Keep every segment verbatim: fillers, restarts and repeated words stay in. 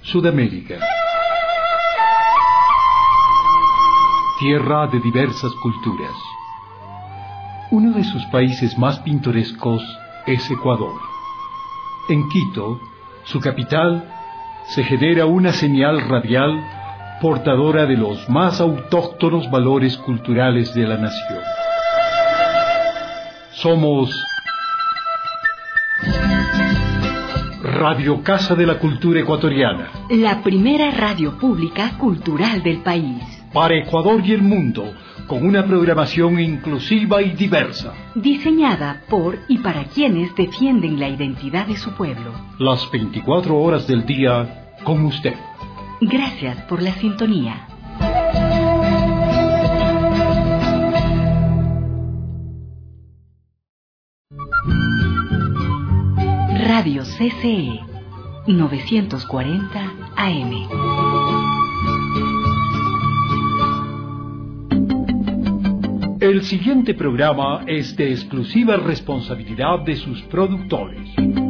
Sudamérica. Tierra de diversas culturas. Uno de sus países más pintorescos es Ecuador. En Quito, su capital, se genera una señal radial portadora de los más autóctonos valores culturales de la nación. Somos Radio Casa de la Cultura Ecuatoriana, la primera radio pública cultural del país. Para Ecuador y el mundo, con una programación inclusiva y diversa. Diseñada por y para quienes defienden la identidad de su pueblo. Las veinticuatro horas del día con usted. Gracias por la sintonía. Radio C C E novecientos cuarenta A M. El siguiente programa es de exclusiva responsabilidad de sus productores.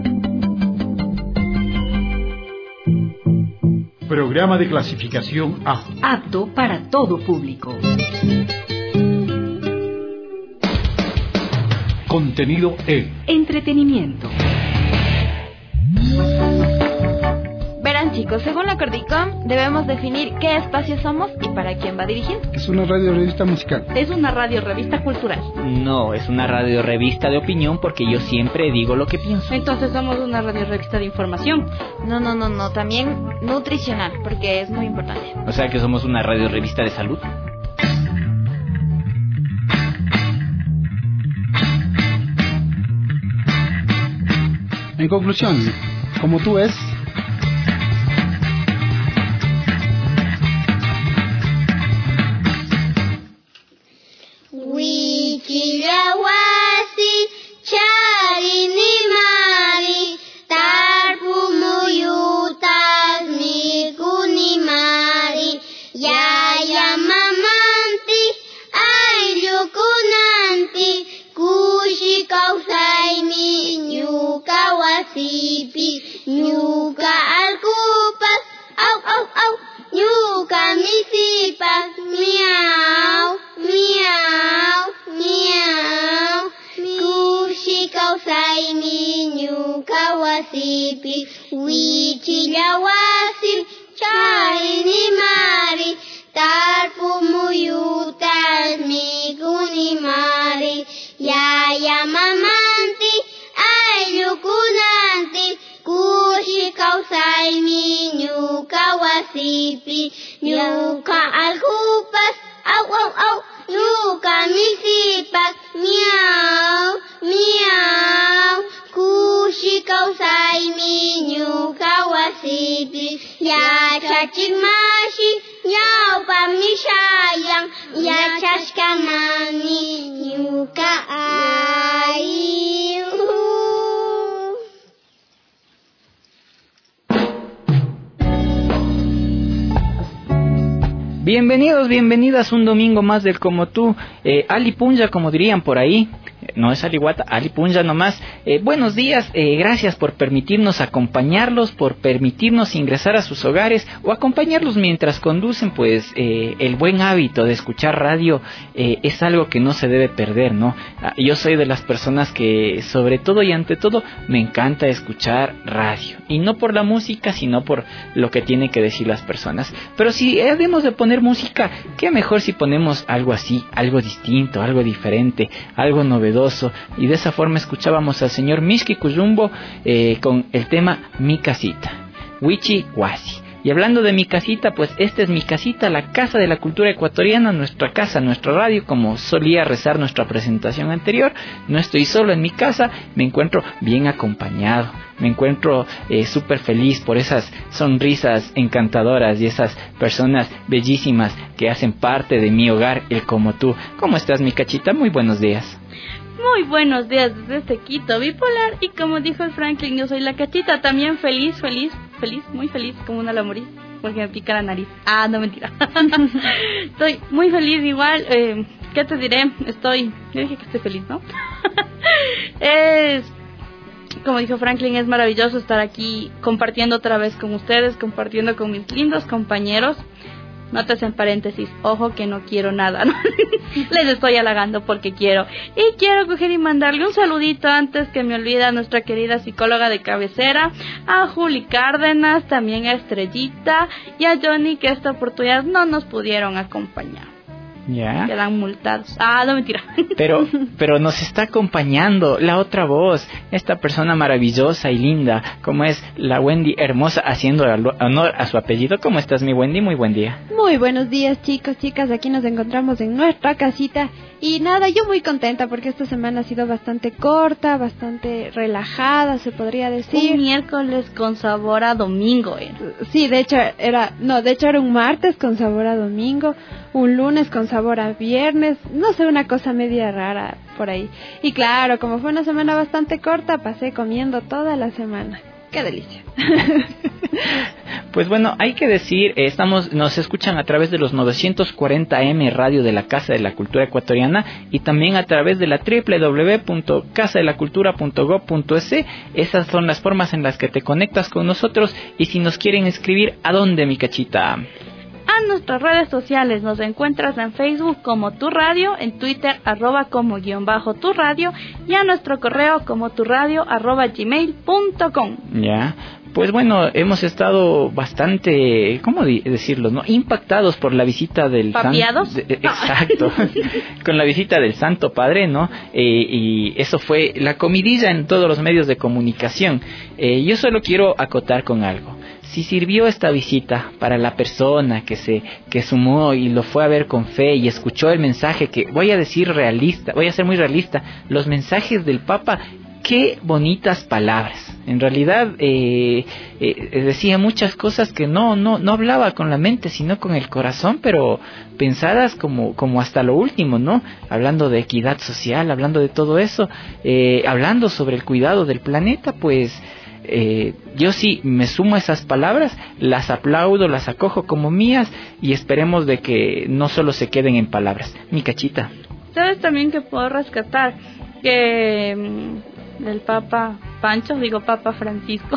Programa de clasificación A. Apto para todo público. Contenido E. Entretenimiento. Verán, chicos, según la Cordicom debemos definir qué espacio somos y para quién va dirigido. Es una radio revista musical. Es una radio revista cultural. No, es una radio revista de opinión porque yo siempre digo lo que pienso. Entonces somos una radio revista de información. No, no, no, no, también nutricional, porque es muy importante. O sea que somos una radio revista de salud. En conclusión, como tú ves, Nyuka alkupas, au au au, nyuka misipas, miau, miau, miau. Kushi kausai mi nyuka wasipi, wichilla wasil, chari ni mari, tarpu muyutas mi kuni mari, yaya mamanti, ayukunanti. Kushi kausai mi nyuka wasipi, nyuka alkupas, au au au, nyuka misipas, miau, miau. Kushi kausai mi nyuka wasipi, ya chachimashi, nyau pamishayang, ya chashkamani, nyuka ai. Bienvenidos, bienvenidas un domingo más del Como Tú, eh, Ali Punja, como dirían por ahí. No es Aliwata, Ali Punja nomás. Eh, buenos días, eh, gracias por permitirnos acompañarlos, por permitirnos ingresar a sus hogares o acompañarlos mientras conducen, pues eh, el buen hábito de escuchar radio eh, es algo que no se debe perder, ¿no? Yo soy de las personas que sobre todo y ante todo me encanta escuchar radio, y no por la música, sino por lo que tienen que decir las personas. Pero si debemos de poner música, qué mejor si ponemos algo así, algo distinto, algo diferente, algo novedoso. Y de esa forma escuchábamos al señor Mishki Kuyumbo eh, con el tema Mi Casita, Wichi Wasi. Y hablando de mi casita, pues esta es mi casita, la casa de la cultura ecuatoriana, nuestra casa, nuestra radio, como solía rezar nuestra presentación anterior. No estoy solo en mi casa, me encuentro bien acompañado, me encuentro eh, súper feliz por esas sonrisas encantadoras y esas personas bellísimas que hacen parte de mi hogar, el Como Tú. ¿Cómo estás, mi cachita? Muy buenos días. Muy buenos días desde este Quito bipolar, y como dijo el Franklin, yo soy la cachita, también feliz, feliz, feliz, muy feliz, como una lombriz, porque me pica la nariz. Ah, no, mentira. Estoy muy feliz igual, eh, ¿qué te diré? Estoy, yo dije que estoy feliz, ¿no? es como dijo Franklin, es maravilloso estar aquí compartiendo otra vez con ustedes, compartiendo con mis lindos compañeros. Notas en paréntesis, ojo que no quiero nada, ¿no? Les estoy halagando porque quiero. Y quiero coger y mandarle un saludito antes que me olvide a nuestra querida psicóloga de cabecera, a Juli Cárdenas, también a Estrellita y a Johnny, que esta oportunidad no nos pudieron acompañar. Ya. Quedan multados. Ah, no, mentira. Pero, pero nos está acompañando la otra voz, esta persona maravillosa y linda, como es la Wendy hermosa, haciendo honor a su apellido. ¿Cómo estás, mi Wendy? Muy buen día. Muy buenos días, chicos, chicas. Aquí nos encontramos en nuestra casita. Y nada, yo muy contenta porque esta semana ha sido bastante corta, bastante relajada, se podría decir. Un miércoles con sabor a domingo, ¿eh? Sí, de hecho era, no, de hecho era un martes con sabor a domingo, un lunes con sabor a viernes, no sé, una cosa media rara por ahí. Y claro, como fue una semana bastante corta, pasé comiendo toda la semana. ¡Qué delicia! Pues bueno, hay que decir, eh, estamos, nos escuchan a través de los novecientos cuarenta A M Radio de la Casa de la Cultura Ecuatoriana y también a través de la doble u doble u doble u punto casa de la cultura punto gob punto es. Esas son las formas en las que te conectas con nosotros. Y si nos quieren escribir, ¿a dónde, mi cachita? A nuestras redes sociales, nos encuentras en Facebook como Tu Radio, en Twitter arroba como guión bajo Tu Radio y a nuestro correo como turradio arroba gmail punto com. Ya, pues bueno, hemos estado bastante, ¿cómo decirlo, no? Impactados por la visita del ¿Papiados? San... de, exacto, con la visita del Santo Padre, ¿no? Eh, y eso fue la comidilla en todos los medios de comunicación. Eh, yo solo quiero acotar con algo. Si sirvió esta visita para la persona que se que sumó y lo fue a ver con fe y escuchó el mensaje, que voy a decir realista, voy a ser muy realista, los mensajes del Papa, qué bonitas palabras. En realidad eh, eh, decía muchas cosas que no no no hablaba con la mente, sino con el corazón, pero pensadas como como hasta lo último, ¿no? Hablando de equidad social, hablando de todo eso, eh, hablando sobre el cuidado del planeta, pues Eh, yo sí me sumo a esas palabras, las aplaudo, las acojo como mías y esperemos de que no solo se queden en palabras. Mi cachita. ¿Sabes también que puedo rescatar? Que mm, el Papa Pancho, digo Papa Francisco,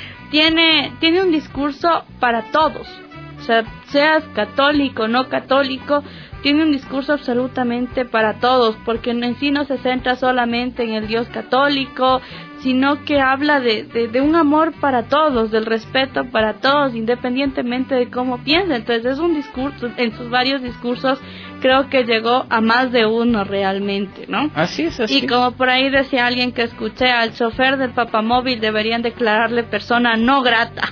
tiene, tiene un discurso para todos. O sea, seas católico, no católico, tiene un discurso absolutamente para todos, porque en sí no se centra solamente en el Dios católico, sino que habla de, de, de un amor para todos, del respeto para todos, independientemente de cómo piensen. Entonces es un discurso, en sus varios discursos creo que llegó a más de uno realmente, ¿no? Así es, así. Y como por ahí decía alguien que escuché, al chofer del papamóvil deberían declararle persona no grata.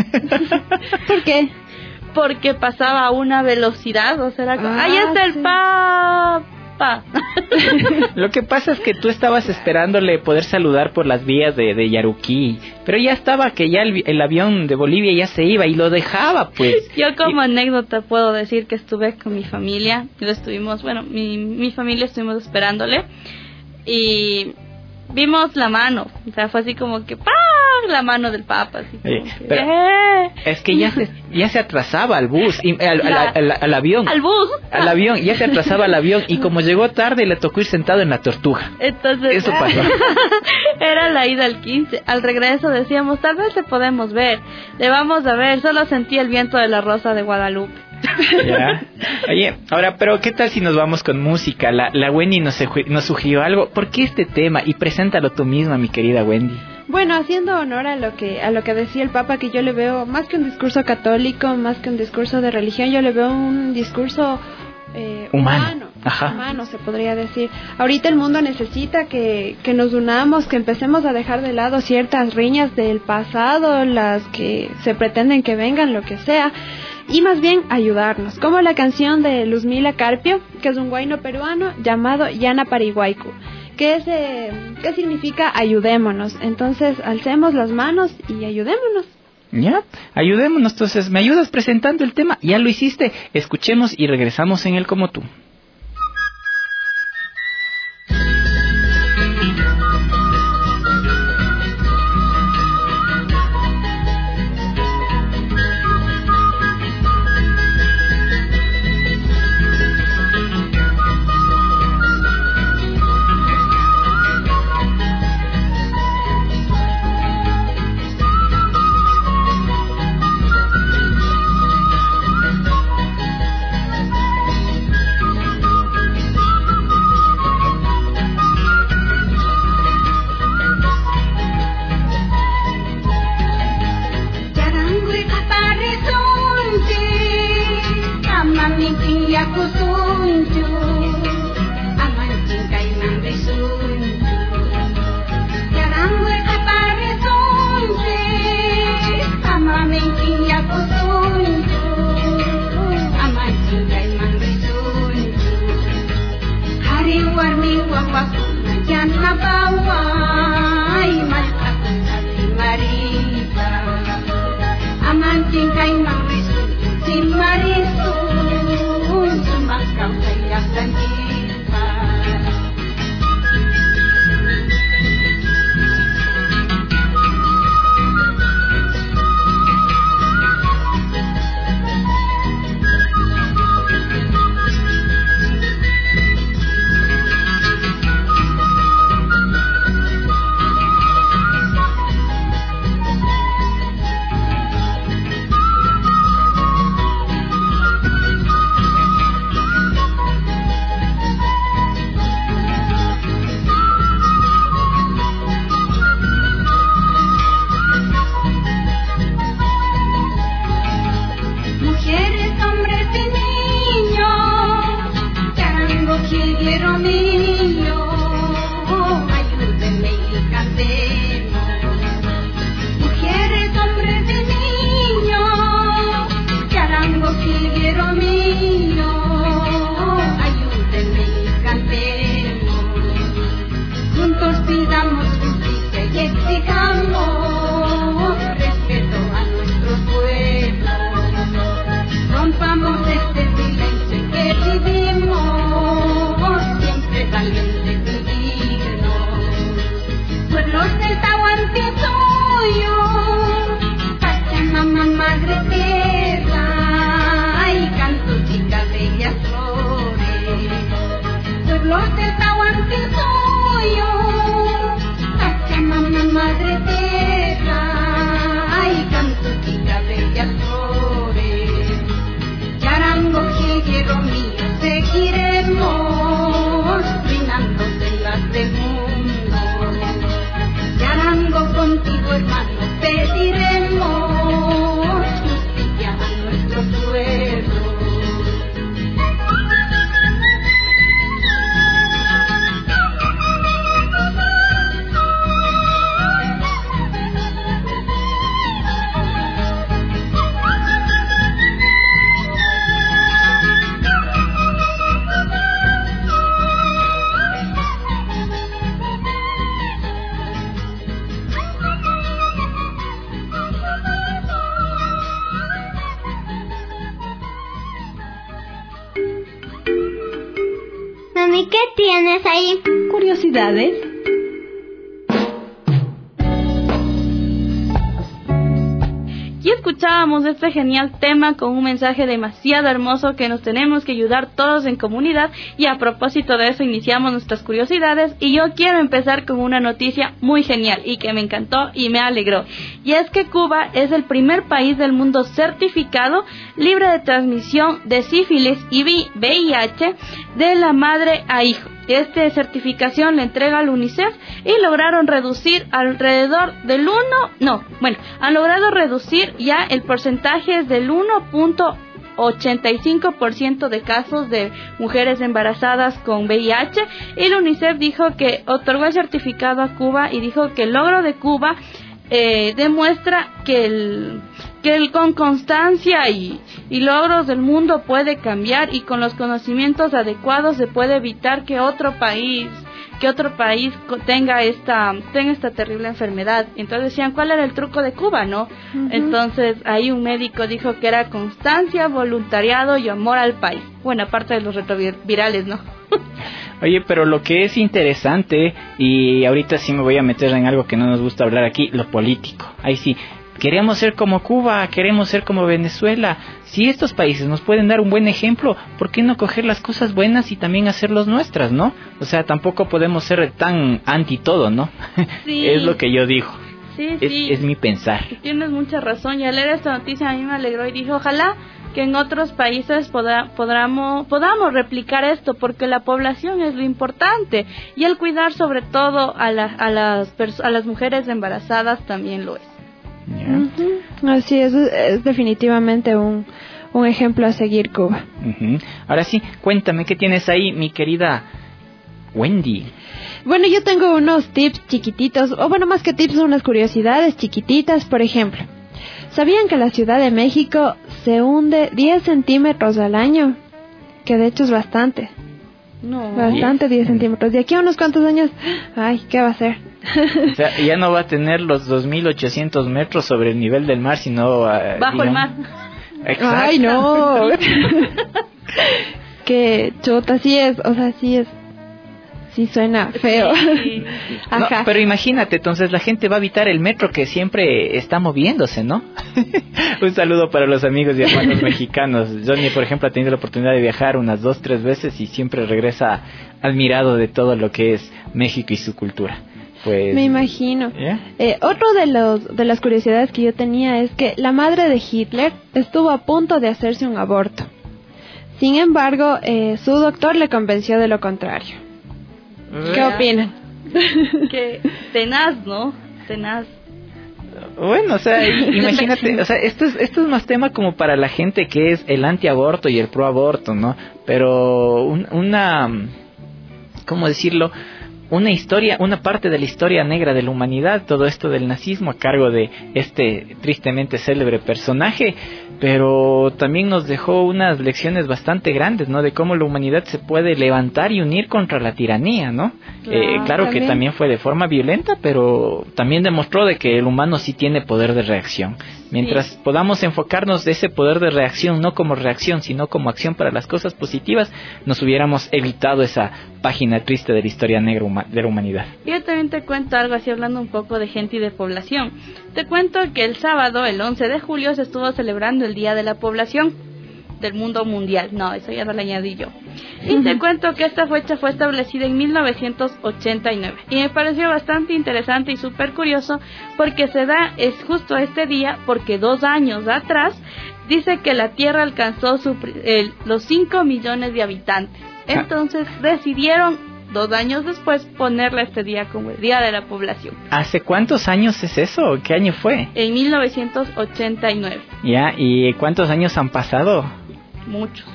¿Por qué? Porque pasaba a una velocidad, o sea, era como, Ah, ¡ahí está el sí. Papa! Lo que pasa es que tú estabas esperándole poder saludar por las vías de, de Yaruquí, pero ya estaba que ya el, el avión de Bolivia ya se iba y lo dejaba, pues. Yo como Y- anécdota puedo decir que estuve con mi familia, y lo estuvimos, bueno, mi, mi familia estuvimos esperándole y vimos la mano, o sea, fue así como que ¡pam! La mano del Papa, así como Oye, que, pero- ¡eh! Es que ya se, ya se atrasaba al bus, y, al, al- La- al- al avión. al bus. Al avión, ya se atrasaba al avión y como llegó tarde le tocó ir sentado en la tortuga. Entonces, Eso pasó. era la ida al quince. Al regreso decíamos, tal vez le podemos ver, le vamos a ver, solo sentí el viento de la Rosa de Guadalupe. ¿Ya? Oye, ahora, pero ¿qué tal si nos vamos con música? La, la Wendy nos, sugi- nos sugirió algo. ¿Por qué este tema? Y preséntalo tú misma, mi querida Wendy. Bueno, haciendo honor a lo que a lo que decía el Papa, que yo le veo más que un discurso católico, más que un discurso de religión, yo le veo un discurso eh, Humano. humano, Ajá. humano se podría decir. Ahorita el mundo necesita que, que nos unamos, que empecemos a dejar de lado ciertas riñas del pasado, las que se pretenden que vengan, lo que sea, y más bien ayudarnos, como la canción de Luzmila Carpio, que es un guayno peruano llamado Yana Pariguaycu, que es, eh, ¿qué significa ayudémonos? Entonces, alcemos las manos y ayudémonos. ¿Ya? Ayudémonos. Entonces, ¿me ayudas presentando el tema? Ya lo hiciste. Escuchemos y regresamos en el Como Tú. Mami, ¿qué tienes ahí? Curiosidades. Y escuchábamos este genial tema con un mensaje demasiado hermoso que nos tenemos que ayudar todos en comunidad, y a propósito de eso iniciamos nuestras curiosidades, y yo quiero empezar con una noticia muy genial y que me encantó y me alegró, y es que Cuba es el primer país del mundo certificado libre de transmisión de sífilis y V I H de la madre a hijo. Esta certificación la entrega al UNICEF y lograron reducir alrededor del uno, no, bueno, han logrado reducir ya el porcentaje del uno punto ochenta y cinco por ciento de casos de mujeres embarazadas con V I H, y el UNICEF dijo que otorgó el certificado a Cuba y dijo que el logro de Cuba eh, demuestra que el que el, con constancia y, y logros del mundo puede cambiar, y con los conocimientos adecuados se puede evitar que otro país que otro país tenga esta tenga esta terrible enfermedad. Entonces decían, ¿cuál era el truco de Cuba, no? Uh-huh. Entonces ahí un médico dijo que era constancia, voluntariado y amor al país. Bueno, aparte de los retrovirales, ¿no? Oye, pero lo que es interesante, y ahorita sí me voy a meter en algo que no nos gusta hablar aquí, lo político. Ahí sí, queremos ser como Cuba, queremos ser como Venezuela. Si estos países nos pueden dar un buen ejemplo, ¿por qué no coger las cosas buenas y también hacerlas nuestras, no? O sea, tampoco podemos ser tan anti todo, ¿no? Sí. Es lo que yo digo. Sí, es, sí. Es mi pensar. Tienes mucha razón, y al leer esta noticia a mí me alegró y dije, ojalá que en otros países poda, podamos, podamos replicar esto, porque la población es lo importante, y el cuidar sobre todo a, la, a, las, a las mujeres embarazadas también lo es. Yeah. Uh-huh. Así es, es definitivamente un, un ejemplo a seguir, Cuba. Uh-huh. Ahora sí, cuéntame, ¿qué tienes ahí, mi querida Wendy? Bueno, yo tengo unos tips chiquititos, o bueno, más que tips, unas curiosidades chiquititas. Por ejemplo, ¿sabían que la Ciudad de México se hunde diez centímetros al año? Que de hecho es bastante. No. Bastante, diez centímetros. De aquí a unos cuantos años, ay, ¿qué va a ser? O sea, ya no va a tener los dos mil ochocientos metros sobre el nivel del mar, sino... Uh, bajo digamos, el mar. Exacto. Ay, no. Que chota, sí es, o sea, sí es. Sí suena feo. Sí. No, Ajá. pero imagínate, entonces la gente va a evitar el metro que siempre está moviéndose, ¿no? Un saludo para los amigos y hermanos mexicanos. Johnny, por ejemplo, ha tenido la oportunidad de viajar unas dos, tres veces y siempre regresa admirado de todo lo que es México y su cultura. Pues, Me imagino. ¿yeah? Eh, otro de los de las curiosidades que yo tenía es que la madre de Hitler estuvo a punto de hacerse un aborto. Sin embargo, eh, su doctor le convenció de lo contrario. ¿Qué opinan? Que tenaz, ¿no? Tenaz. Bueno, o sea, imagínate, o sea, esto es, esto es más tema como para la gente que es el antiaborto y el proaborto, ¿no? Pero un, una, ¿cómo decirlo? Una historia, una parte de la historia negra de la humanidad, todo esto del nazismo a cargo de este tristemente célebre personaje, pero también nos dejó unas lecciones bastante grandes, ¿no? De cómo la humanidad se puede levantar y unir contra la tiranía, ¿no? Claro, eh, claro también. que también fue de forma violenta, pero también demostró de que el humano sí tiene poder de reacción. Mientras Sí. podamos enfocarnos de ese poder de reacción, no como reacción, sino como acción para las cosas positivas, nos hubiéramos evitado esa página triste de la historia negra huma- de la humanidad. Yo también te cuento algo así, hablando un poco de gente y de población. Te cuento que el sábado, el once de julio, se estuvo celebrando el Día de la Población del mundo mundial. No, eso ya no lo añadí yo. Y te cuento que esta fecha fue establecida en mil novecientos ochenta y nueve. Y me pareció bastante interesante y súper curioso porque se da, es justo este día, porque dos años atrás dice que la Tierra alcanzó su, pri- el, los cinco millones de habitantes. Entonces decidieron, dos años después, ponerle este día como el Día de la Población. ¿Hace cuántos años es eso? ¿Qué año fue? En mil novecientos ochenta y nueve. Ya, ¿y cuántos años han pasado? Muchos.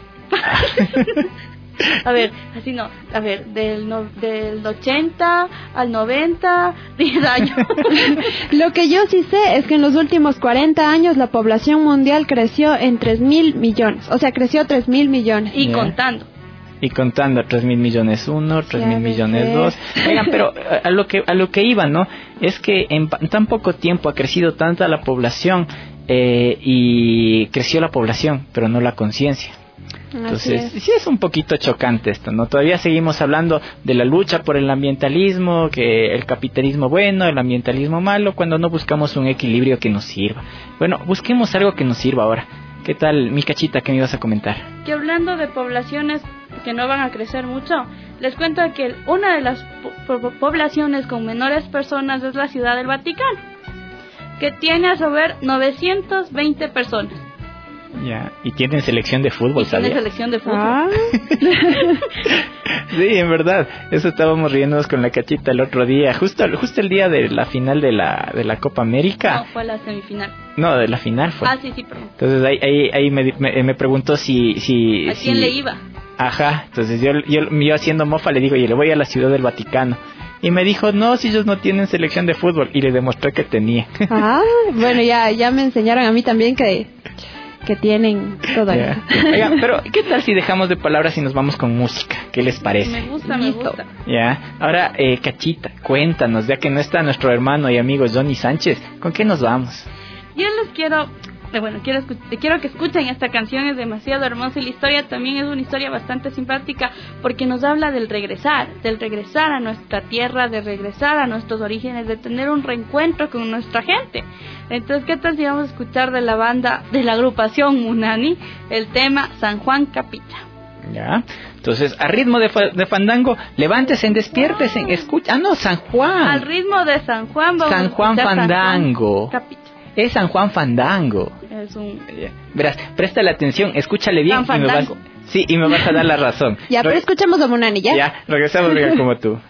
A ver, así no. A ver, del, no, del ochenta al noventa, diez años. Lo que yo sí sé es que en los últimos cuarenta años la población mundial creció en tres mil millones. O sea, creció tres mil millones. Y Ya. contando. Y contando, tres mil millones uno, tres Ya mil ves. millones dos. Oigan, pero a, a lo que a lo que iba, ¿no? Es que en, pa- en tan poco tiempo ha crecido tanta la población eh, y creció la población, pero no la conciencia. Entonces, Así es. sí es un poquito chocante esto, ¿no? Todavía seguimos hablando de la lucha por el ambientalismo, que el capitalismo bueno, el ambientalismo malo, cuando no buscamos un equilibrio que nos sirva. Bueno, busquemos algo que nos sirva ahora. ¿Qué tal, mi cachita, qué me ibas a comentar? Que hablando de poblaciones que no van a crecer mucho, les cuento que una de las po- po- poblaciones con menores personas es la Ciudad del Vaticano, que tiene a su vez novecientas veinte personas. Ya, y tienen selección de fútbol, Y tiene ¿sabías? selección de fútbol. Ah, Sí, en verdad, eso estábamos riéndonos con la cachita el otro día, justo justo el día de la final de la de la Copa América. No, fue la semifinal. No, de la final fue. Ah, sí, sí, perdón. Entonces ahí ahí, ahí me, me, me preguntó si si ¿A si- quién le iba? Ajá, entonces yo, yo yo haciendo mofa le digo, "Oye, le voy a la Ciudad del Vaticano." Y me dijo, "No, si ellos no tienen selección de fútbol." Y le demostré que tenía. ah, bueno, ya, ya me enseñaron a mí también que, que tienen todo Ya. eso. Oiga, pero ¿qué tal si dejamos de palabras y nos vamos con música? ¿Qué les parece? Me gusta, me Listo. gusta. Ya, ahora, eh, Cachita, cuéntanos, ya que no está nuestro hermano y amigo Johnny Sánchez, ¿con qué nos vamos? Yo les quiero, eh, bueno, quiero, escu- quiero que escuchen esta canción, es demasiado hermosa y la historia también es una historia bastante simpática porque nos habla del regresar, del regresar a nuestra tierra, de regresar a nuestros orígenes, de tener un reencuentro con nuestra gente. Entonces, ¿qué tal si vamos a escuchar de la banda, de la agrupación Munani, el tema San Juan Capilla? Ya, entonces, a ritmo de, fa- de fandango, levántese, despiértese, escucha. Ah, no, San Juan. Al ritmo de San Juan vamos San a Juan escuchar Fandango. San Juan Capilla. Es San Juan Fandango. Es un... Ya. Verás, préstale atención, escúchale bien San y me vas, Fandango. sí, y me vas a dar la razón. Ya, pero Re- escuchamos a Munani, ¿ya? Ya, regresamos venga, como tú.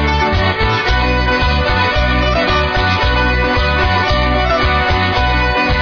San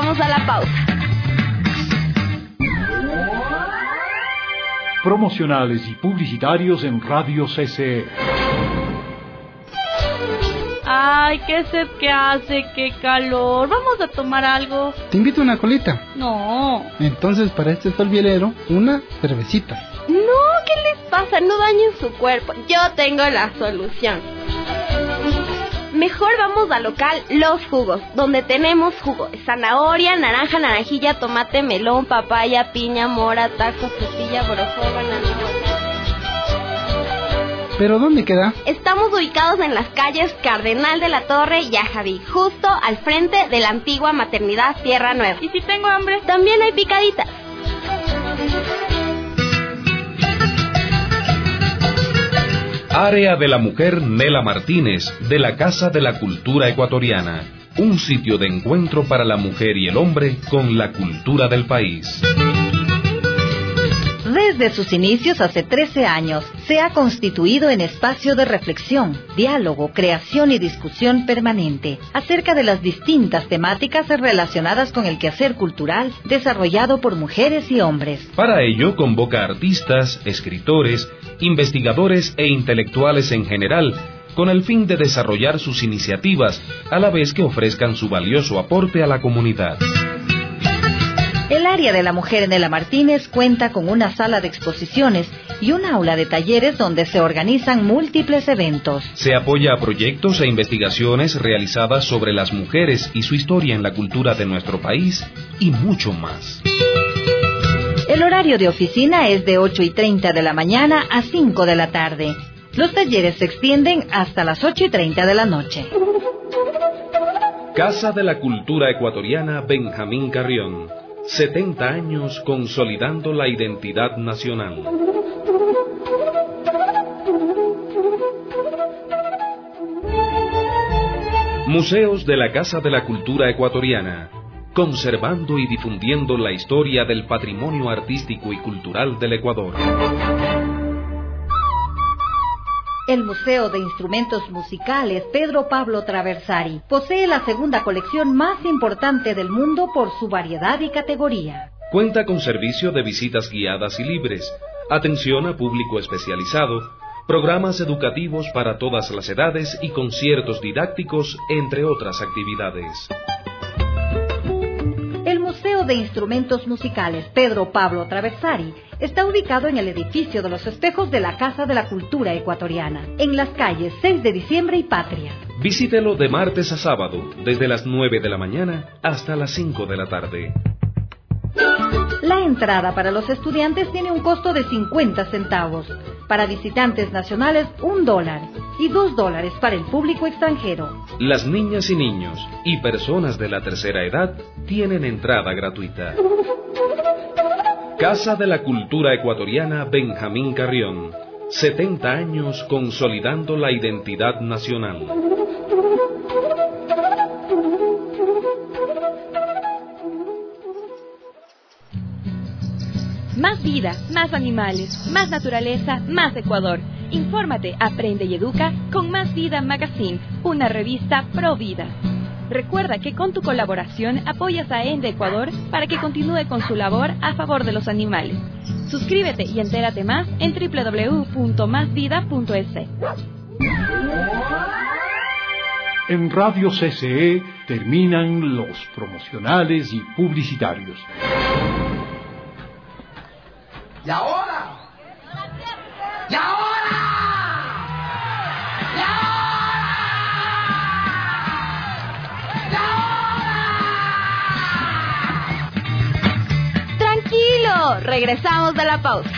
Regresamos a la pausa. Promocionales y publicitarios en Radio C C E. Ay, qué sed que hace, qué calor. Vamos a tomar algo. Te invito a una colita. No. Entonces, para este solvielero, una cervecita. No, ¿qué les pasa? No dañen su cuerpo. Yo tengo la solución. Mejor vamos al local Los Jugos, donde tenemos jugo de zanahoria, naranja, naranjilla, tomate, melón, papaya, piña, mora, taco, frutilla, borojó, banana. ¿Pero dónde queda? Estamos ubicados en las calles Cardenal de la Torre y Ajaví, justo al frente de la antigua maternidad Tierra Nueva. ¿Y si tengo hambre? También hay picaditas. Área de la Mujer Nela Martínez, de la Casa de la Cultura Ecuatoriana. Un sitio de encuentro para la mujer y el hombre con la cultura del país. Desde sus inicios hace trece años, se ha constituido en espacio de reflexión, diálogo, creación y discusión permanente acerca de las distintas temáticas relacionadas con el quehacer cultural desarrollado por mujeres y hombres. Para ello convoca artistas, escritores, investigadores e intelectuales en general, con el fin de desarrollar sus iniciativas, a la vez que ofrezcan su valioso aporte a la comunidad. El área de la mujer Nela Martínez cuenta con una sala de exposiciones y un aula de talleres donde se organizan múltiples eventos. Se apoya a proyectos e investigaciones realizadas sobre las mujeres y su historia en la cultura de nuestro país y mucho más. El horario de oficina es de ocho y treinta de la mañana a cinco de la tarde. Los talleres se extienden hasta las ocho y treinta de la noche. Casa de la Cultura Ecuatoriana Benjamín Carrión. setenta años consolidando la identidad nacional. Museos de la Casa de la Cultura Ecuatoriana, conservando y difundiendo la historia del patrimonio artístico y cultural del Ecuador. El Museo de Instrumentos Musicales Pedro Pablo Traversari posee la segunda colección más importante del mundo por su variedad y categoría. Cuenta con servicio de visitas guiadas y libres, atención a público especializado, programas educativos para todas las edades y conciertos didácticos, entre otras actividades. El Museo de Instrumentos Musicales Pedro Pablo Traversari está ubicado en el edificio de los espejos de la Casa de la Cultura Ecuatoriana, en las calles seis de diciembre y Patria. Visítelo de martes a sábado, desde las nueve de la mañana hasta las cinco de la tarde. La entrada para los estudiantes tiene un costo de cincuenta centavos, para visitantes nacionales un dólar y dos dólares para el público extranjero. Las niñas y niños y personas de la tercera edad tienen entrada gratuita. Casa de la Cultura Ecuatoriana Benjamín Carrión. setenta años consolidando la identidad nacional. Más vida, más animales, más naturaleza, más Ecuador. Infórmate, aprende y educa con Más Vida Magazine, una revista pro vida. Recuerda que con tu colaboración apoyas a ENDE Ecuador para que continúe con su labor a favor de los animales. Suscríbete y entérate más en doble u doble u doble u punto más vida punto es. En Radio C C E terminan los promocionales y publicitarios. ¡Y ahora! ¡Y ahora! ¡Y ahora! ¡Y ahora! Tranquilo, regresamos de la pausa.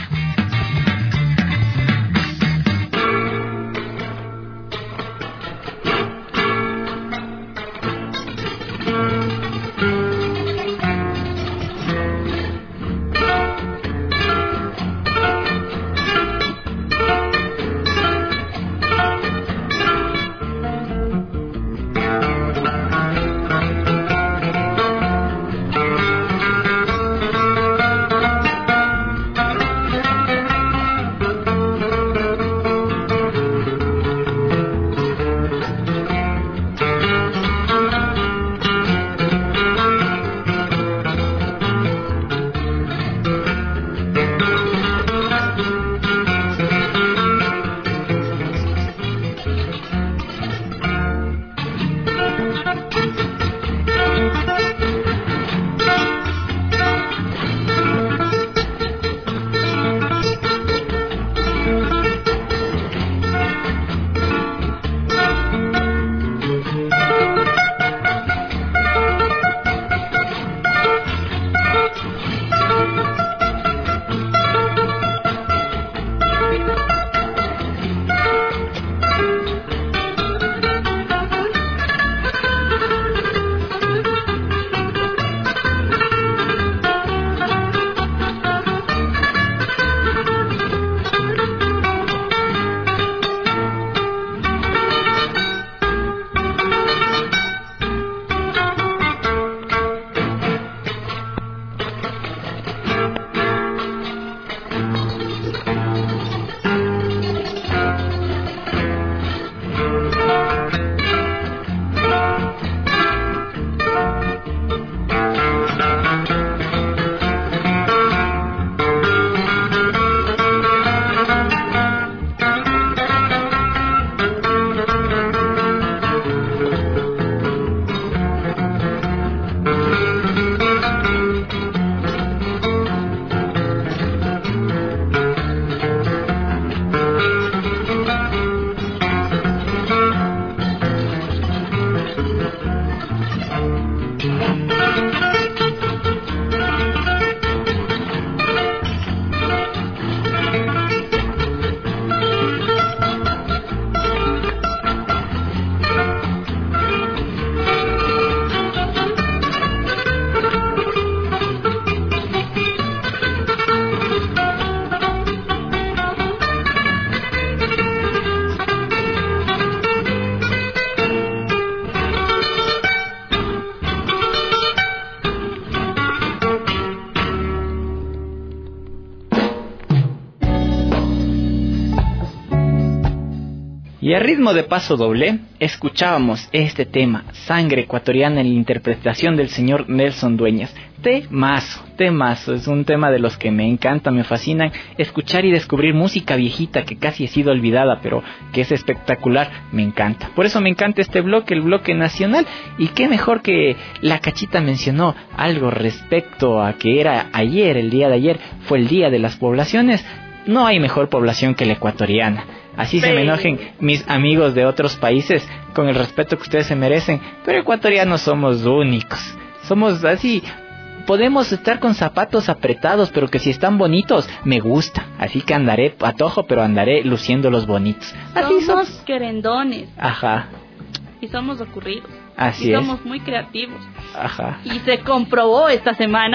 Y a ritmo de paso doble, escuchábamos este tema, Sangre Ecuatoriana, en la interpretación del señor Nelson Dueñas. Temazo, temazo, es un tema de los que me encanta, me fascinan escuchar y descubrir música viejita que casi ha sido olvidada, pero que es espectacular, me encanta. Por eso me encanta este bloque, el bloque nacional, y qué mejor que la Cachita mencionó algo respecto a que era ayer, el día de ayer, fue el Día de las Poblaciones. No hay mejor población que la ecuatoriana. Así se me enojen mis amigos de otros países, con el respeto que ustedes se merecen, pero ecuatorianos somos únicos. Somos así, podemos estar con zapatos apretados, pero que si están bonitos, me gusta. Así que andaré patojo, pero andaré luciendo los bonitos. Así somos, somos querendones. Ajá. Y somos ocurridos. Así y es. Somos muy creativos. Ajá. Y se comprobó esta semana.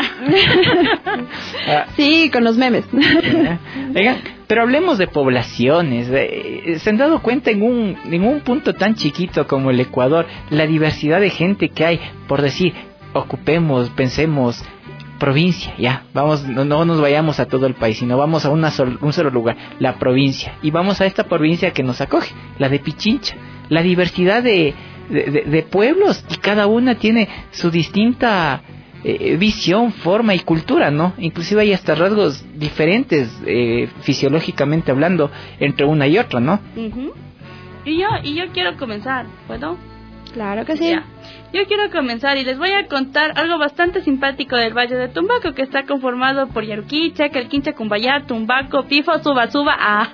Sí, con los memes. Oigan, pero hablemos de poblaciones. Eh, ¿Se han dado cuenta en un, en un punto tan chiquito como el Ecuador, la diversidad de gente que hay? Por decir, ocupemos, pensemos, provincia, ya, vamos, no, no nos vayamos a todo el país, sino vamos a una sol, un solo lugar, la provincia. Y vamos a esta provincia que nos acoge, la de Pichincha. La diversidad de, de, de, de pueblos, y cada una tiene su distinta eh, visión, forma y cultura, ¿no? Inclusive hay hasta rasgos diferentes, eh, fisiológicamente hablando, entre una y otra, ¿no? Uh-huh. Y yo y yo quiero comenzar, ¿puedo? Claro que sí. Ya. Yo quiero comenzar y les voy a contar algo bastante simpático del Valle de Tumbaco, que está conformado por Yaruquicha, Calquincha, Cumbayá, Tumbaco, Pifo, Suba, Suba. Ah.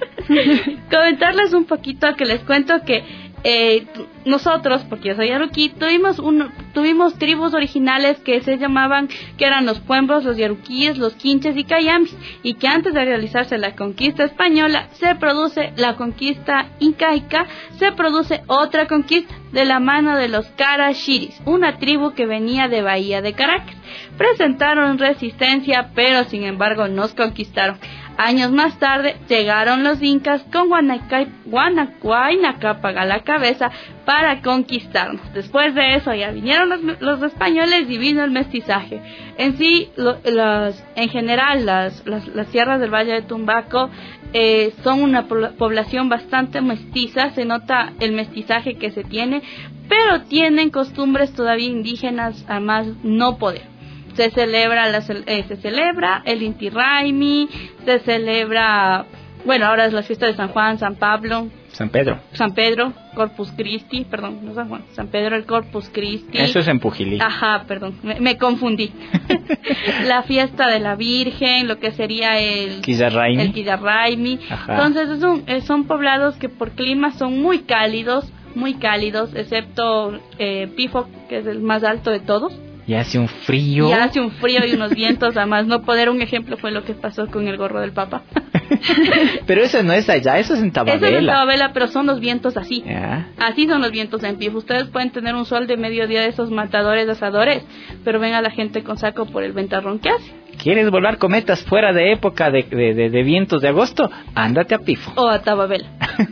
Comentarles un poquito, que les cuento que eh, nosotros, porque yo soy yaruquí, tuvimos un, tuvimos tribus originales que se llamaban, que eran los puembros, los yaruquíes, los quinches y cayambis, y que antes de realizarse la conquista española, se produce la conquista incaica, se produce otra conquista de la mano de los carashiris, una tribu que venía de Bahía de Caracas. Presentaron resistencia, pero sin embargo nos conquistaron. Años más tarde llegaron los incas con Guanacuaynacapac a la cabeza para conquistarnos. Después de eso ya vinieron los, los españoles y vino el mestizaje. En sí, lo, los, en general, las, las, las sierras del Valle de Tumbaco eh, son una población bastante mestiza, se nota el mestizaje que se tiene, pero tienen costumbres todavía indígenas a más no poder. Se celebra, la, eh, se celebra el Inti Raymi, se celebra, bueno, ahora es la fiesta de San Juan, San Pablo, San Pedro, San Pedro, Corpus Christi, perdón, no San Juan, San Pedro, el Corpus Christi. Eso es en Pujilí. Ajá, perdón, me, me confundí. La fiesta de la Virgen, lo que sería el Quillarraymi. El Quillarraymi. Entonces es un, son poblados que por clima son muy cálidos, muy cálidos, excepto eh, Pifo, que es el más alto de todos. Y hace un frío. Y hace un frío y unos vientos, además no poder. Un ejemplo fue lo que pasó con el gorro del Papa. Pero eso no es allá, eso es en Tababela. Eso es en Tababela, pero son los vientos así. Yeah. Así son los vientos en Pifo. Ustedes pueden tener un sol de mediodía de esos matadores asadores, pero ven a la gente con saco por el ventarrón que hace. ¿Quieres volar cometas fuera de época de, de, de, de vientos de agosto? Ándate a Pifo. O a Tababela.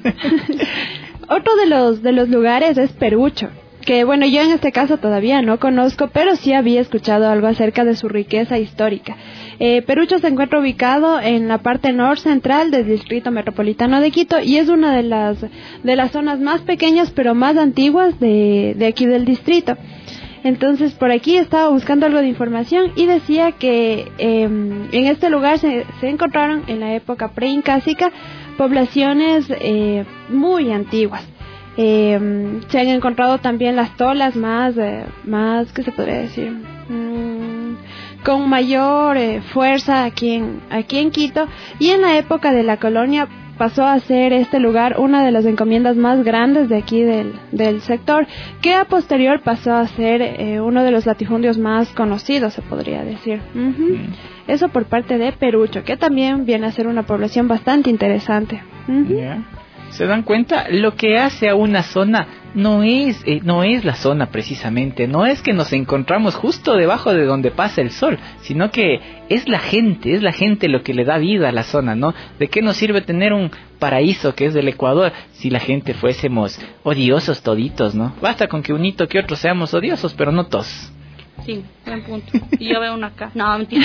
Otro de los, de los lugares es Perucho, que bueno, yo en este caso todavía no conozco, pero sí había escuchado algo acerca de su riqueza histórica. Eh, Perucho se encuentra ubicado en la parte norcentral del Distrito Metropolitano de Quito y es una de las de las zonas más pequeñas pero más antiguas de, de aquí del distrito. Entonces por aquí estaba buscando algo de información y decía que eh, en este lugar se, se encontraron en la época preincásica poblaciones eh, muy antiguas. Eh, se han encontrado también las tolas más, eh, más ¿qué se podría decir? Mm, con mayor eh, fuerza aquí en, aquí en Quito, y en la época de la colonia pasó a ser este lugar una de las encomiendas más grandes de aquí del, del sector, que a posterior pasó a ser eh, uno de los latifundios más conocidos, se podría decir. Uh-huh. Mm. Eso por parte de Perucho, que también viene a ser una población bastante interesante. Uh-huh. Yeah. ¿Se dan cuenta? Lo que hace a una zona no es eh, no es la zona precisamente, no es que nos encontramos justo debajo de donde pasa el sol, sino que es la gente, es la gente lo que le da vida a la zona, ¿no? ¿De qué nos sirve tener un paraíso que es del Ecuador si la gente fuésemos odiosos toditos, ¿no? Basta con que unito que otros seamos odiosos, pero no todos. Sí, buen punto. Y yo veo una acá. No, mentira.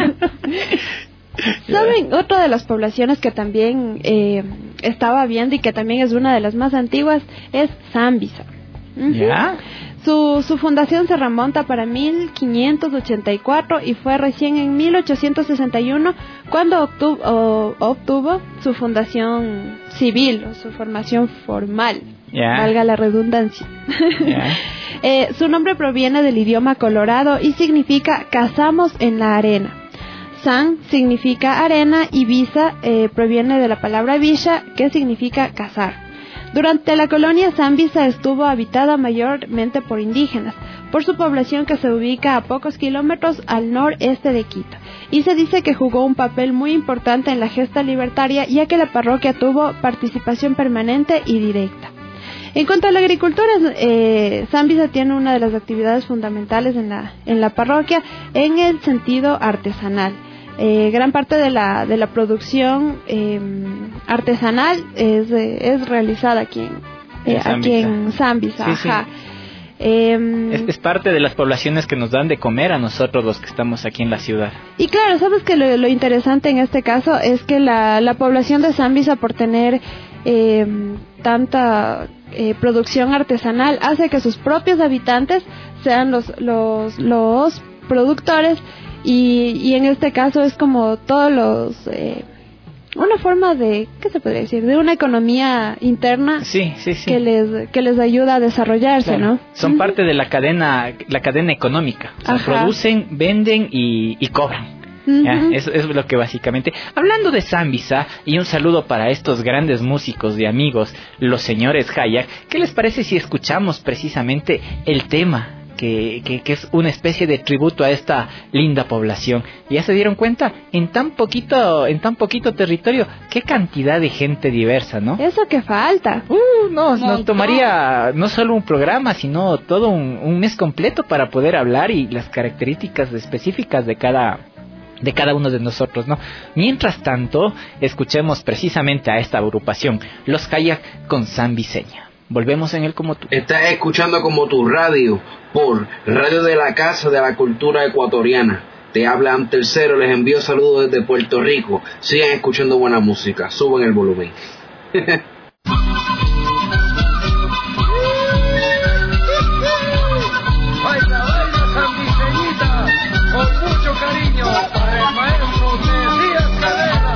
¿Saben? Otra de las poblaciones que también eh, estaba viendo y que también es una de las más antiguas es Zambisa. Uh-huh. ¿Ya? Su, su fundación se remonta para mil quinientos ochenta y cuatro y fue recién en mil ochocientos sesenta y uno cuando obtuvo, o, obtuvo su fundación civil o su formación formal. Yeah. Valga la redundancia. Yeah. eh, su nombre proviene del idioma colorado y significa cazamos en la arena. San significa arena y Visa eh, proviene de la palabra Visha, que significa cazar. Durante la colonia Zambisa estuvo habitada mayormente por indígenas, por su población que se ubica a pocos kilómetros al noreste de Quito, y se dice que jugó un papel muy importante en la gesta libertaria, ya que la parroquia tuvo participación permanente y directa. En cuanto a la agricultura, eh, Zambisa tiene una de las actividades fundamentales en la, en la parroquia en el sentido artesanal. Eh, gran parte de la de la producción eh, artesanal es eh, es realizada aquí en eh, aquí en Zambisa. Sí, ajá. Sí. Eh, es, es parte de las poblaciones que nos dan de comer a nosotros los que estamos aquí en la ciudad. Y claro, sabes que lo, lo interesante en este caso es que la la población de Zambisa, por tener eh, tanta eh, producción artesanal, hace que sus propios habitantes sean los los los productores. Y, y en este caso es como todos los eh, una forma de, ¿qué se podría decir? De una economía interna sí, sí, sí. que les que les ayuda a desarrollarse, claro. ¿no? Son uh-huh. parte de la cadena la cadena económica. O sea, producen, venden y, y cobran. Uh-huh. ¿Ya? Eso es lo que básicamente. Hablando de Zambisa, y un saludo para estos grandes músicos de amigos, los señores Hayak, ¿qué les parece si escuchamos precisamente el tema? Que, que, que es una especie de tributo a esta linda población. ¿Ya se dieron cuenta? En tan poquito, en tan poquito territorio, qué cantidad de gente diversa, ¿no? Eso que falta. Uh, no, nos tomaría no solo un programa, sino todo un, un mes completo para poder hablar y las características específicas de cada de cada uno de nosotros, ¿no? Mientras tanto, escuchemos precisamente a esta agrupación, los Hayak con Zambiseña. Volvemos en el Como Tú. Estás escuchando Como Tu Radio por Radio de la Casa de la Cultura Ecuatoriana. Te habla Am Tercero, les envío saludos desde Puerto Rico. Sigan escuchando buena música, suban el volumen. Baila, baila, Zambiseñita, con mucho cariño para el maestro Mesías Cadena.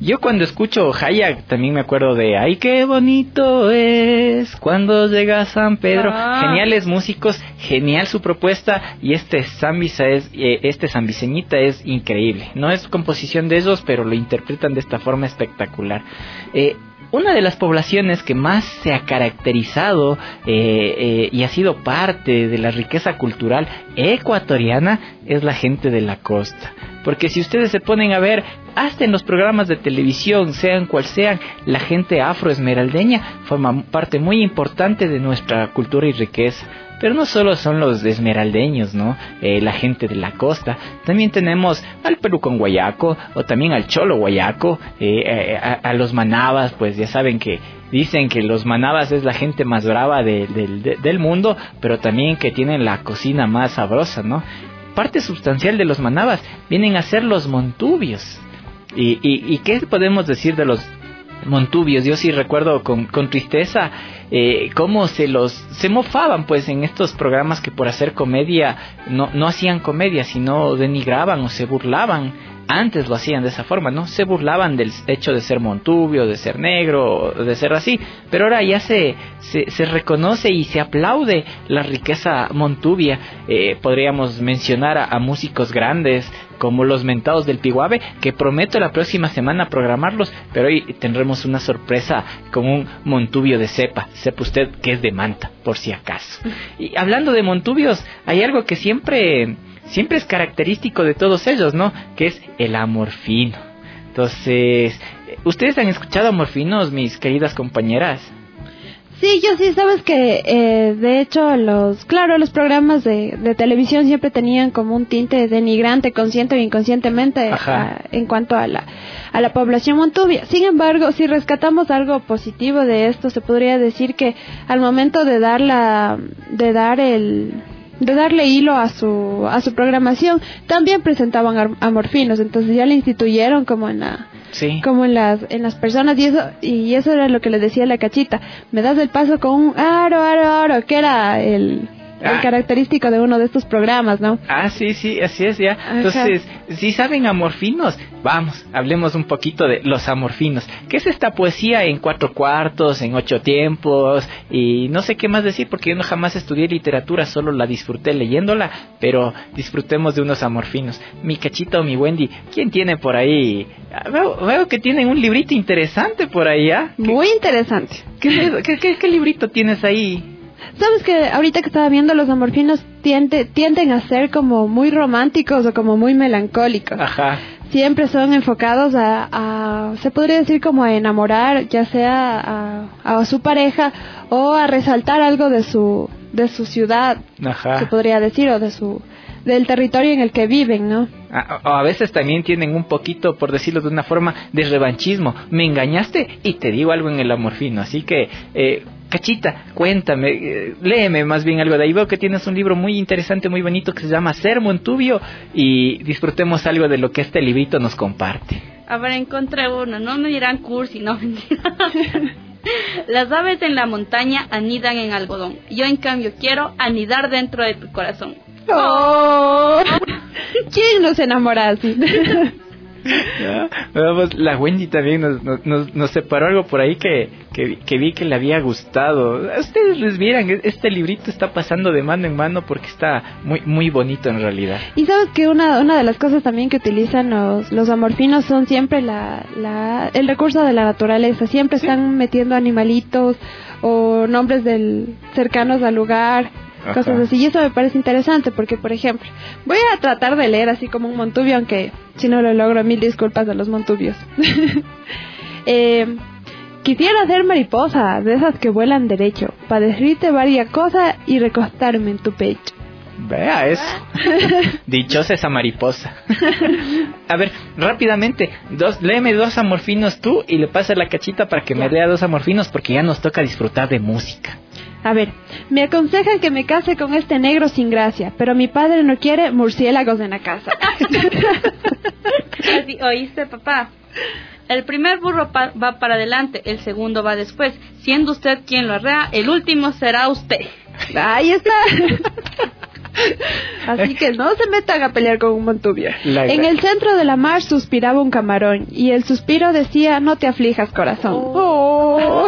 Yo cuando escucho Jaya también me acuerdo de ay qué bonito es cuando llega San Pedro. Ah. Geniales músicos, genial su propuesta, y este Zambisa es eh, este Zambiseñita es increíble. No es composición de ellos, pero lo interpretan de esta forma espectacular. Eh, Una de las poblaciones que más se ha caracterizado eh, eh, y ha sido parte de la riqueza cultural ecuatoriana es la gente de la costa. Porque si ustedes se ponen a ver, hasta en los programas de televisión, sean cual sean, la gente afroesmeraldeña forma parte muy importante de nuestra cultura y riqueza. Pero no solo son los esmeraldeños, ¿no? Eh, la gente de la costa. También tenemos al Pelucón Guayaco, o también al Cholo Guayaco, eh, eh, a, a los manabas, pues ya saben que dicen que los manabas es la gente más brava de, de, de, del mundo, pero también que tienen la cocina más sabrosa, ¿no? Parte sustancial de los manabas vienen a ser los montubios. ¿Y, y, y qué podemos decir de los montubios? Yo sí recuerdo con, con tristeza eh, cómo se los se mofaban pues en estos programas que por hacer comedia no, no hacían comedia, sino denigraban o se burlaban. Antes lo hacían de esa forma, ¿no? Se burlaban del hecho de ser montubio, de ser negro, de ser así. Pero ahora ya se, se, se reconoce y se aplaude la riqueza montubia. Eh, podríamos mencionar a, a músicos grandes como los Mentados del Piguave, que prometo la próxima semana programarlos, pero hoy tendremos una sorpresa con un montubio de cepa. Sepa usted que es de Manta, por si acaso. Y hablando de montubios, hay algo que siempre... siempre es característico de todos ellos, ¿no? Que es el amor fino. Entonces, ¿ustedes han escuchado amor finos, mis queridas compañeras? Sí, yo sí, sabes que eh, de hecho los, claro, los programas de, de televisión siempre tenían como un tinte denigrante, consciente o inconscientemente, a, en cuanto a la, a la población montubia. Sin embargo, si rescatamos algo positivo de esto, se podría decir que al momento de dar la, de dar el... de darle hilo a su a su programación, también presentaban amor finos, entonces ya le instituyeron como en la sí. como en las en las personas, y eso y eso era lo que le decía la Cachita, me das el paso con un aro aro aro, que era el el ah. característico de uno de estos programas, ¿no? Ah, sí, sí, así es, ya. Ajá. Entonces, si saben amorfinos, vamos, hablemos un poquito de los amorfinos. ¿Qué es esta poesía en cuatro cuartos, en ocho tiempos? Y no sé qué más decir, porque yo no jamás estudié literatura, solo la disfruté leyéndola, pero disfrutemos de unos amorfinos. Mi Cachita o mi Wendy, ¿quién tiene por ahí? Veo, veo que tienen un librito interesante por ahí, ¿ah? ¿eh? Muy interesante. ¿Qué, qué, qué, qué librito tienes ahí? Sabes que ahorita que estaba viendo, los amorfinos tiende, tienden a ser como muy románticos o como muy melancólicos. Ajá. Siempre son enfocados a, a, se podría decir como a enamorar, ya sea a, a su pareja o a resaltar algo de su de su ciudad, Ajá. se podría decir, o de su del territorio en el que viven, ¿no? A, a veces también tienen un poquito, por decirlo de una forma, de revanchismo. Me engañaste y te digo algo en el amorfino, así que... Eh, Cachita, cuéntame, eh, léeme más bien algo de ahí. Veo que tienes un libro muy interesante, muy bonito, que se llama Ser Montubio, y disfrutemos algo de lo que este librito nos comparte. A ver, encontré uno, no me dirán cursi, no mentira. Las aves en la montaña anidan en algodón. Yo, en cambio, quiero anidar dentro de tu corazón. ¡Oh! ¿Quién nos enamora así? ¿No? Vamos, la Wendy también nos, nos, nos separó algo por ahí que, que, que vi que le había gustado. Ustedes les vieran, este librito está pasando de mano en mano porque está muy muy bonito en realidad. Y sabes que una una de las cosas también que utilizan los, los amorfinos son siempre la, la el recurso de la naturaleza. Siempre ¿Sí? están metiendo animalitos o nombres del cercanos al lugar. Ajá. Cosas así, y eso me parece interesante porque, por ejemplo, voy a tratar de leer así como un montubio, aunque si no lo logro, mil disculpas a los montubios. eh, quisiera ser mariposa, de esas que vuelan derecho, para decirte varias cosas y recostarme en tu pecho. Vea eso. Dichosa esa mariposa. A ver, rápidamente, dos, léeme dos amorfinos tú y le pasa la Cachita para que ya. me lea dos amorfinos, porque ya nos toca disfrutar de música. A ver, me aconsejan que me case con este negro sin gracia, pero mi padre no quiere murciélagos en la casa. Así, ¿oíste, papá? El primer burro pa- va para adelante, el segundo va después. Siendo usted quien lo arrea, el último será usted. Ahí está. Así que no se metan a pelear con un montubio. La- En el centro de la mar suspiraba un camarón y el suspiro decía: no te aflijas, corazón. Oh.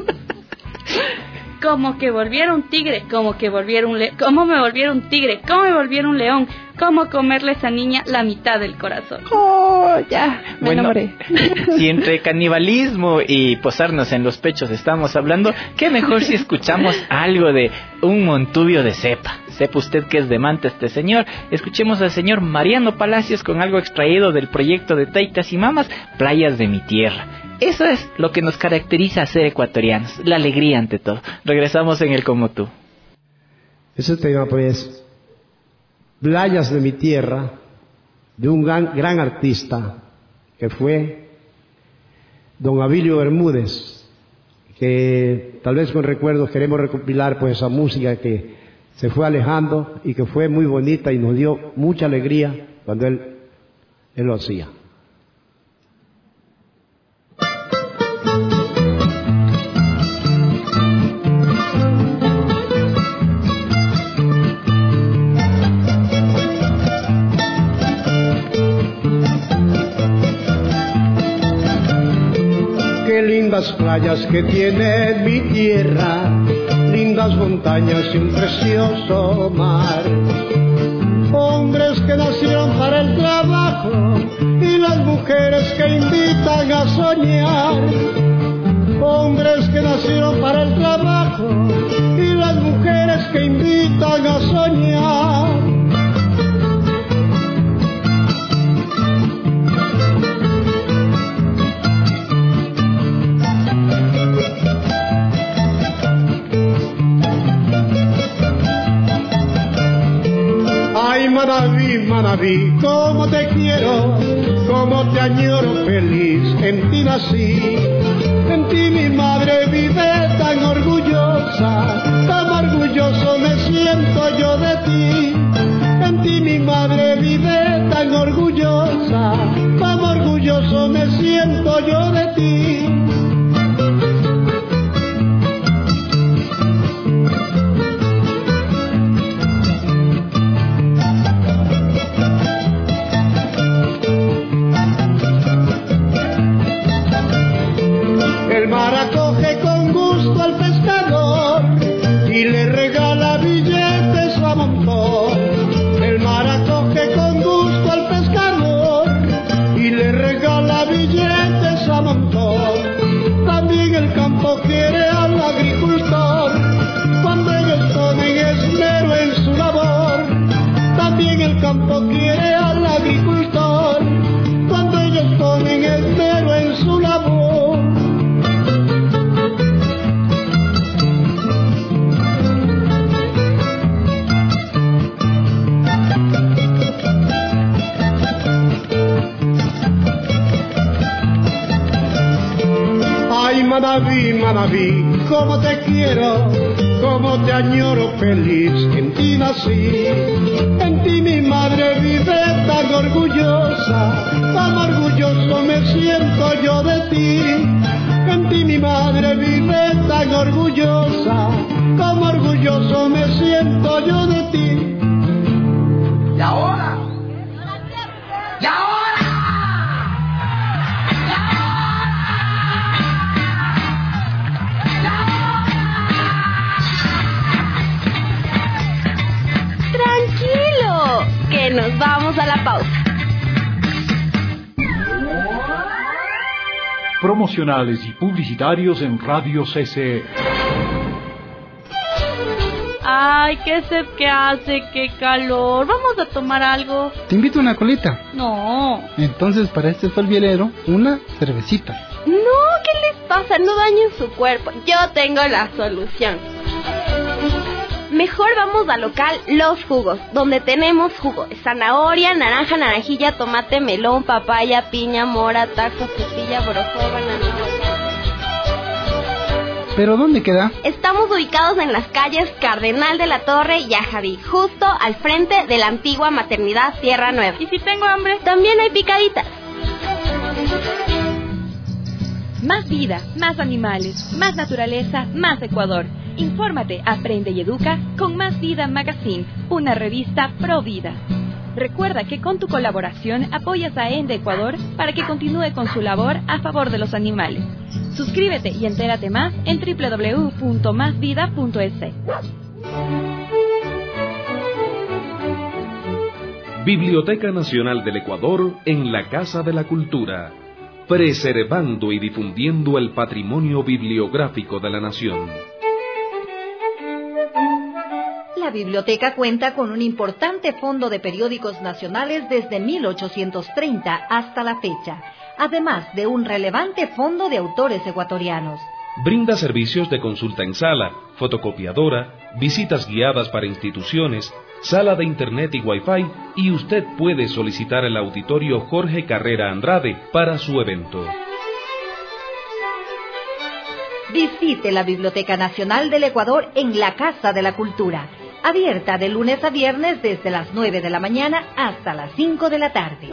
Como que volviera un tigre, como que volviera un león, como me volviera un tigre, como me volviera un león, como comerle a esa niña la mitad del corazón. Oh, ya, me Bueno, enamoré. si entre canibalismo y posarnos en los pechos estamos hablando, qué mejor si escuchamos algo de un montubio de cepa. Sepa usted que es de Manta este señor. Escuchemos al señor Mariano Palacios con algo extraído del proyecto de Taitas y Mamas, Playas de mi Tierra. Eso es lo que nos caracteriza a ser ecuatorianos, la alegría ante todo. Regresamos en el Como Tú. Ese tema, pues, Playas de mi Tierra, de un gran, gran artista que fue don Abilio Bermúdez, que tal vez con recuerdos queremos recopilar pues esa música que se fue alejando y que fue muy bonita y nos dio mucha alegría cuando él, él lo hacía. Qué lindas playas que tiene mi tierra, lindas montañas y un precioso mar. Hombres que nacieron para el trabajo y las mujeres que invitan a soñar. Hombres que nacieron para el trabajo y las mujeres que invitan a soñar. Ay, Manaví, Manaví, cómo te quiero, cómo te añoro feliz, en ti nací, en ti mi madre vive tan orgullosa, tan orgulloso me siento yo de ti, en ti mi madre vive tan orgullosa, tan orgulloso me siento yo de ti. El mar acoge con gusto al pescador y le regala billetes a montón. El mar acoge con gusto al pescador y le regala billetes a montón. También el campo quiere al agricultor cuando ellos ponen esmero en su labor. También el campo quiere al agricultor cuando ellos ponen esmero en su labor. Ay, Manaví, Manaví, cómo te quiero, cómo te añoro feliz, en ti nací, en ti mi madre vive tan orgullosa, tan orgulloso me siento yo de ti, en ti mi madre vive tan orgullosa, como orgulloso me siento yo de ti. ¿Y ahora? ¿Y ahora? Tranquilo, que nos vamos a la pausa. Promocionales y publicitarios en Radio C C. Ay, qué sed que hace, qué calor. Vamos a tomar algo. Te invito a una colita. No. Entonces, para este sol vielero, una cervecita. No, ¿qué les pasa? No dañen su cuerpo. Yo tengo la solución. Mejor vamos al local Los Jugos, donde tenemos jugo de zanahoria, naranja, naranjilla, tomate, melón, papaya, piña, mora, taxa, frutilla, borojó, banana. ¿Pero dónde queda? Estamos ubicados en las calles Cardenal de la Torre y Ajaví, justo al frente de la antigua maternidad Tierra Nueva. ¿Y si tengo hambre? También hay picaditas. Más vida, más animales, más naturaleza, más Ecuador. Infórmate, aprende y educa con Más Vida Magazine, una revista pro vida. Recuerda que con tu colaboración apoyas a ENDE Ecuador para que continúe con su labor a favor de los animales. Suscríbete y entérate más en doble u doble u doble u punto más vida punto es. Biblioteca Nacional del Ecuador en la Casa de la Cultura, preservando y difundiendo el patrimonio bibliográfico de la nación. La biblioteca cuenta con un importante fondo de periódicos nacionales desde mil ochocientos treinta hasta la fecha, además de un relevante fondo de autores ecuatorianos. Brinda servicios de consulta en sala, fotocopiadora, visitas guiadas para instituciones, sala de internet y wifi, y usted puede solicitar el auditorio Jorge Carrera Andrade para su evento. Visite la Biblioteca Nacional del Ecuador en la Casa de la Cultura, abierta de lunes a viernes desde las nueve de la mañana hasta las cinco de la tarde.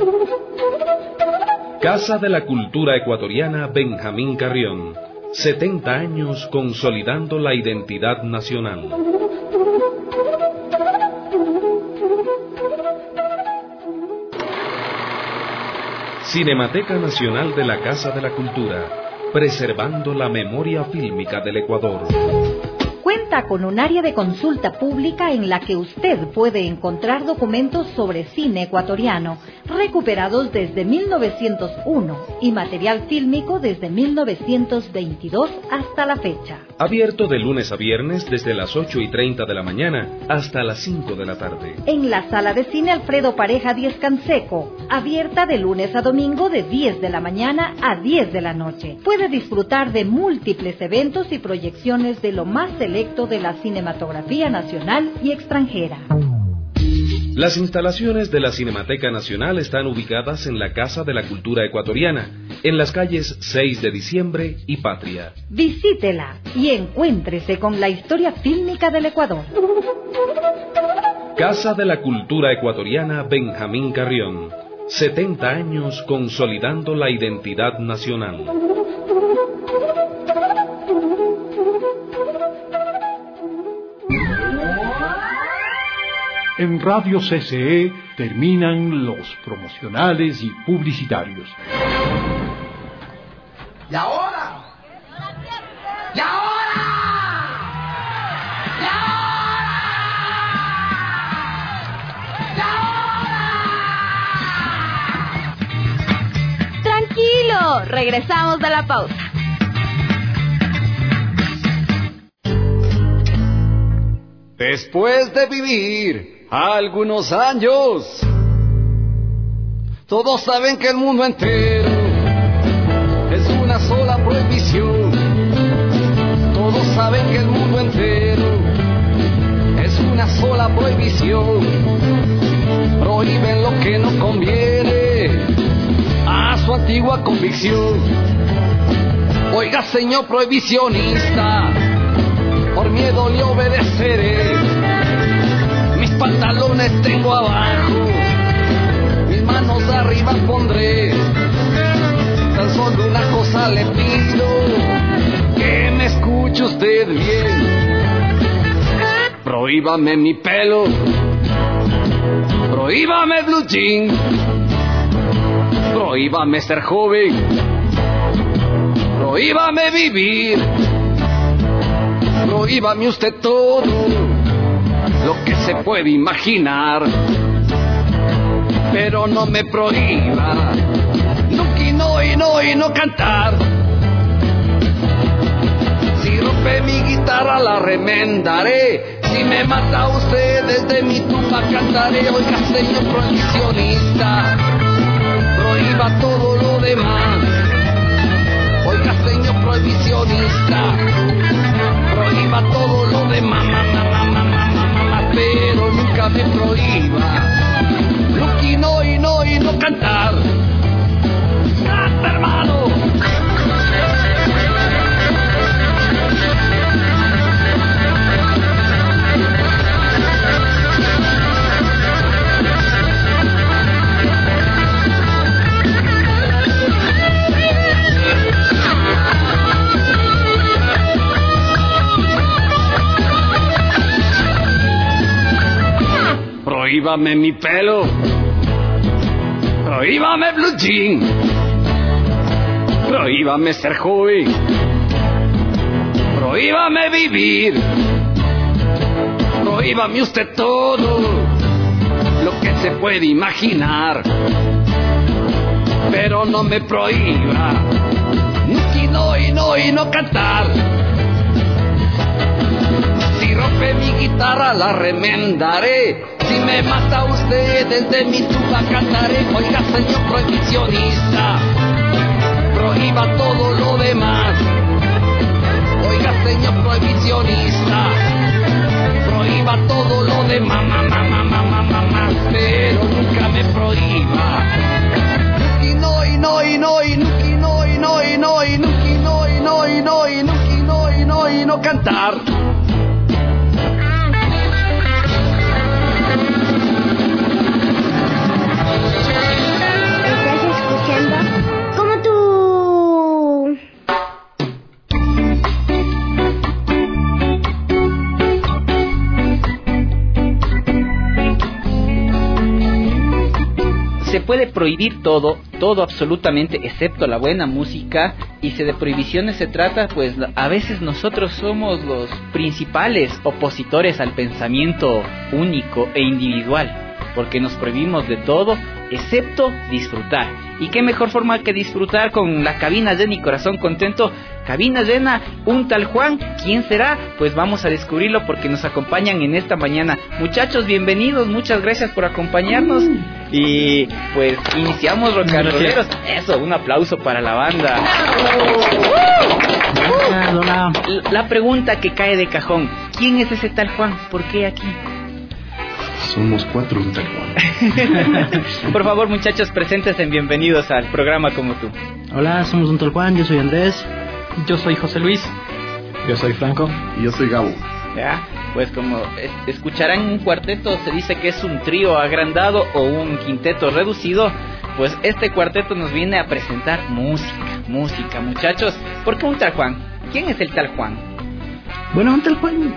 Casa de la Cultura Ecuatoriana Benjamín Carrión, setenta años consolidando la identidad nacional. Cinemateca Nacional de la Casa de la Cultura, preservando la memoria fílmica del Ecuador. Cuenta con un área de consulta pública en la que usted puede encontrar documentos sobre cine ecuatoriano recuperados desde mil novecientos uno y material fílmico desde mil novecientos veintidós hasta la fecha. Abierto de lunes a viernes desde las ocho y treinta de la mañana hasta las cinco de la tarde. En la Sala de Cine Alfredo Pareja Díez Canseco, abierta de lunes a domingo de diez de la mañana a diez de la noche. Puede disfrutar de múltiples eventos y proyecciones de lo más selecto de la cinematografía nacional y extranjera. Las instalaciones de la Cinemateca Nacional están ubicadas en la Casa de la Cultura Ecuatoriana, en las calles seis de diciembre y Patria. Visítela y encuéntrese con la historia fílmica del Ecuador. Casa de la Cultura Ecuatoriana Benjamín Carrión, setenta años consolidando la identidad nacional. En Radio C C E terminan los promocionales y publicitarios. ¿Y ahora? ¿Y ahora? ¿Y ahora? ¿Y ahora? Tranquilo, regresamos de la pausa. Después de vivir algunos años, todos saben que el mundo entero es una sola prohibición. Todos saben que el mundo entero es una sola prohibición. Prohíben lo que no conviene a su antigua convicción. Oiga, señor prohibicionista, por miedo le obedeceré. Mis pantalones tengo abajo, mis manos arriba pondré. Tan solo una cosa le pido, que me escuche usted bien. Prohíbame mi pelo, prohíbame blue jean, prohíbame ser joven, prohíbame vivir. Prohíbame usted todo lo que se puede imaginar, pero no me prohíba nunca y no y no y no cantar. Si rompe mi guitarra la remendaré, si me mata usted desde mi tumba cantaré. Oiga, señor prohibicionista, prohíba todo lo demás. Oiga, señor prohibicionista, prohíba todo lo demás, mamá, mamá, mamá, mamá, pero nunca me prohíba nunca y no y no y no cantar. ¡Canta, hermano! Prohíbame mi pelo, prohíbame blue jean, prohíbame ser joven, prohíbame vivir, prohíbame usted todo lo que se puede imaginar, pero no me prohíba y no, y no, y no cantar. Si rompe mi guitarra la remendaré, si me mata usted desde mi tuba cantaré. Oiga, señor prohibicionista, prohíba todo lo demás. Oiga, señor prohibicionista, prohíba todo lo demás, mamá, mamá, mamá, mamá, pero nunca me prohíba. Y no, y no, y no, y no, y no, y no, y no, y no, y no, y no, y no, y no, y no, y no, y no cantar. ¿Estás escuchando? Como tú. Se puede prohibir todo, todo absolutamente, excepto la buena música, y si de prohibiciones se trata, pues a veces nosotros somos los principales opositores al pensamiento único e individual, porque nos prohibimos de todo, excepto disfrutar. Y qué mejor forma que disfrutar con la cabina llena y corazón contento. Cabina llena, un tal Juan, ¿quién será? Pues vamos a descubrirlo porque nos acompañan en esta mañana. Muchachos, bienvenidos, muchas gracias por acompañarnos. Y pues iniciamos rock and rolleros. Eso, un aplauso para la banda. La, la pregunta que cae de cajón, ¿quién es ese tal Juan? ¿Por qué aquí? Somos cuatro un tal Juan. Por favor, muchachos, preséntense, bienvenidos al programa Como Tú. Hola, somos un tal Juan, yo soy Andrés. Yo soy José Luis. Yo soy Franco. Y yo soy Gabo. Ya, pues como es, escucharán un cuarteto, se dice que es un trío agrandado o un quinteto reducido. Pues este cuarteto nos viene a presentar música, música, muchachos. ¿Por qué un tal Juan? ¿Quién es el tal Juan? Bueno, un tal Juan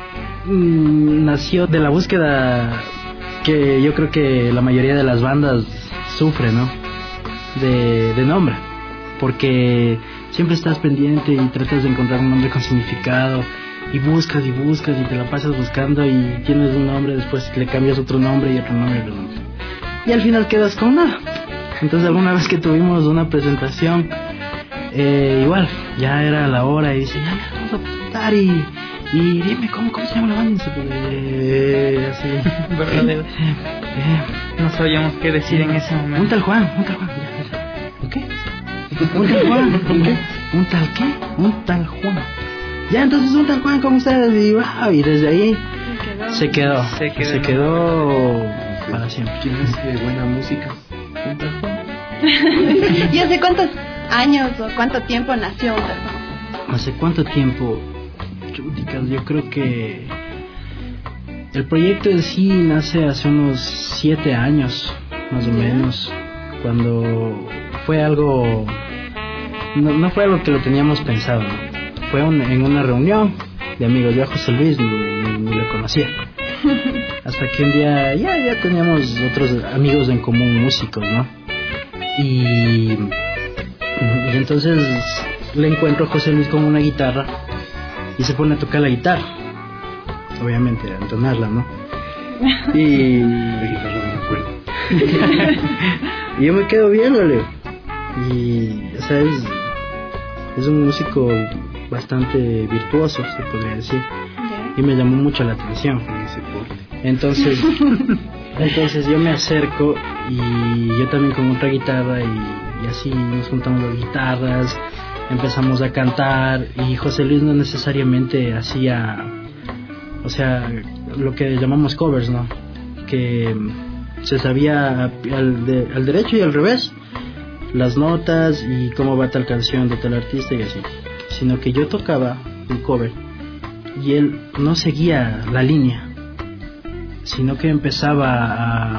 mmm, nació de la búsqueda que yo creo que la mayoría de las bandas sufre, ¿no? De, de nombre, porque siempre estás pendiente y tratas de encontrar un nombre con significado y buscas y buscas y te la pasas buscando y tienes un nombre, después le cambias otro nombre y otro nombre y otro nombre y al final quedas con nada. Entonces alguna vez que tuvimos una presentación, eh, igual ya era la hora y dice, ya, ya vamos a presentar y Y dime, ¿cómo, cómo se llama la banda? Eh, así. Verdadero. Eh, eh, no sabíamos qué decir en ese momento. Un tal Juan, un tal Juan. ¿Un qué? Un tal Juan. ¿Un qué? ¿Un tal qué? Un tal Juan. Ya, entonces un tal Juan con ustedes. Y, wow, y desde ahí se quedó. Se quedó, se quedó para siempre. ¿Quién es de buena música? Un tal Juan. ¿Y hace cuántos años o cuánto tiempo nació un tal Juan? ¿Hace cuánto tiempo? Yo creo que el proyecto en sí nace hace unos siete años, más o menos, cuando fue algo, no, no fue algo que lo teníamos pensado, ¿no? Fue un, en una reunión de amigos. Yo a José Luis ni, ni, ni lo conocía, hasta que un día ya, ya teníamos otros amigos en común, músicos, ¿no? Y, y entonces le encuentro a José Luis con una guitarra y se pone a tocar la guitarra, obviamente a entonarla, ¿no? Y la guitarra no me acuerdo. Y yo me quedo viéndole. Y, o sea, es, es un músico bastante virtuoso, se podría decir. Y me llamó mucho la atención. Entonces, entonces yo me acerco y yo también con otra guitarra y, y así nos juntamos las guitarras. Empezamos a cantar y José Luis no necesariamente hacía, o sea, lo que llamamos covers, ¿no? Que se sabía al, de, al derecho y al revés las notas y cómo va tal canción de tal artista y así, sino que yo tocaba un cover y él no seguía la línea, sino que empezaba a,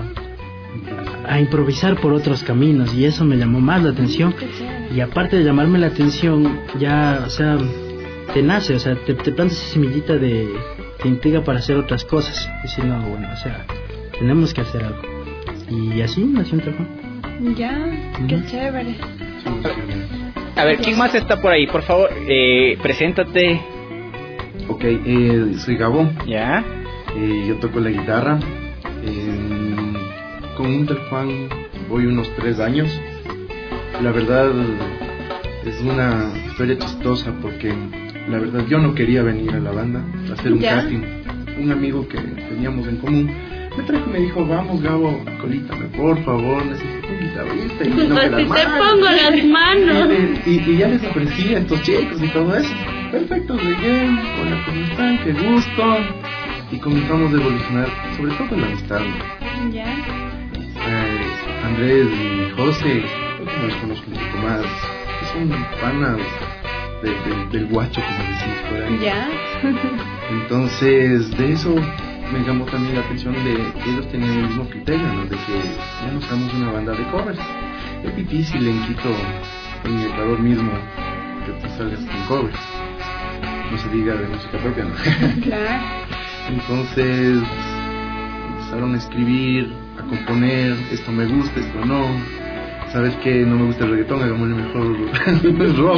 a improvisar por otros caminos y eso me llamó más la atención. Y aparte de llamarme la atención, ya, o sea, te nace, o sea, te, te plantas esa semillita de, de intriga para hacer otras cosas. Y si no, bueno, o sea, tenemos que hacer algo. Y así nació Tal Juan. Ya, qué chévere. A ver, ¿quién más está por ahí? Por favor, eh, preséntate. Ok, eh, soy Gabo. Ya. Eh, yo toco la guitarra. Eh, con un Tal Juan voy unos tres años. La verdad es una historia chistosa porque la verdad yo no quería venir a la banda a hacer un ¿Ya? casting. Un amigo que teníamos en común me trajo y me dijo, vamos Gabo, colítame por favor, necesito un guitarrista. Y no me Si las te manos. pongo las manos. Y, y, y ya les ofrecí a estos chicos y todo eso. Perfecto, llegué, hola, ¿cómo están? Qué gusto. Y comenzamos a evolucionar, sobre todo en la amistad, ¿no? Ya. Eh, Andrés y José, yo como los conozco un poco más, son panas de, de, del guacho, como decimos por ahí. Ya. Entonces, de eso me llamó también la atención de que ellos tenían el mismo criterio, ¿no? De que ya no somos una banda de covers. Es difícil en Quito, en el Ecuador mismo, que tú salgas con covers. No se diga de música propia, ¿no? Claro. Entonces empezaron a escribir, a componer, esto me gusta, esto no. ¿Sabes qué? No me gusta el reggaetón, hagámosle mejor rock.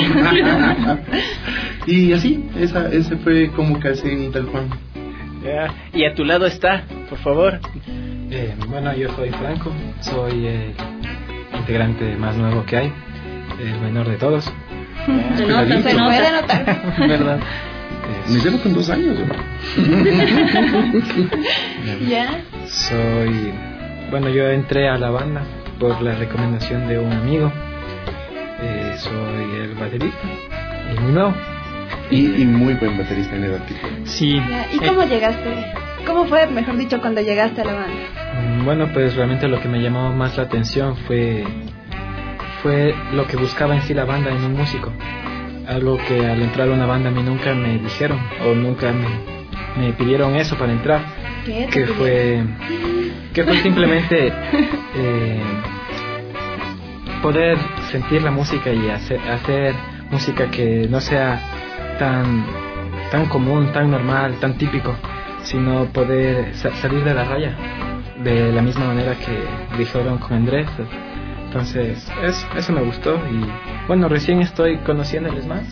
Y así, esa, ese fue como casi en Tal Juan. Ya. Y a tu lado está, por favor. Eh, bueno, yo soy Franco, soy el integrante más nuevo que hay, el menor de todos. Se nota, se puede notar. ¿Verdad? Me llevo con dos años, ¿no? Ya. Soy, bueno, yo entré a la banda por la recomendación de un amigo. Eh, soy el baterista, el muy nuevo. Y, y muy buen baterista en edad que Sí. Ya. ¿Y cómo llegaste? ¿Cómo fue, mejor dicho, cuando llegaste a la banda? Bueno, pues realmente lo que me llamó más la atención fue fue lo que buscaba en sí la banda en un músico. Algo que al entrar a una banda a mí nunca me dijeron o nunca me, me pidieron eso para entrar. ¿Qué? Que fue que fue simplemente eh, poder sentir la música y hacer, hacer música que no sea tan tan común, tan normal, tan típico, sino poder sa- salir de la raya de la misma manera que dijeron con Andrés. Entonces eso, eso me gustó y bueno, recién estoy conociéndoles más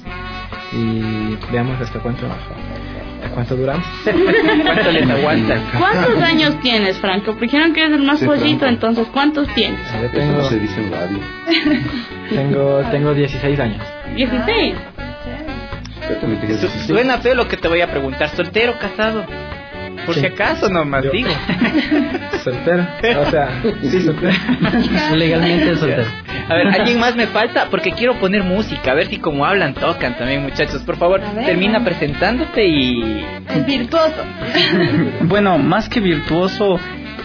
y veamos hasta cuánto cuánto duramos. ¿Cuánto les aguanta? ¿Cuántos años tienes, Franco? Porque dijeron que eres el más Sí, pollito, Franco. entonces, ¿cuántos tienes? Yo eso tengo, no se dice en radio. tengo, tengo dieciséis años. dieciséis. Yo también tengo Su- dieciséis. Suena feo lo que te voy a preguntar. ¿Soltero, casado? Por Sí. si acaso nomás Yo. digo. Soltero, o sea, sí, soltero. Legalmente soltero. A ver, ¿alguien más me falta? Porque quiero poner música, a ver si como hablan, tocan también, muchachos. Por favor, A ver, termina vamos. presentándote y... El virtuoso. Bueno, más que virtuoso,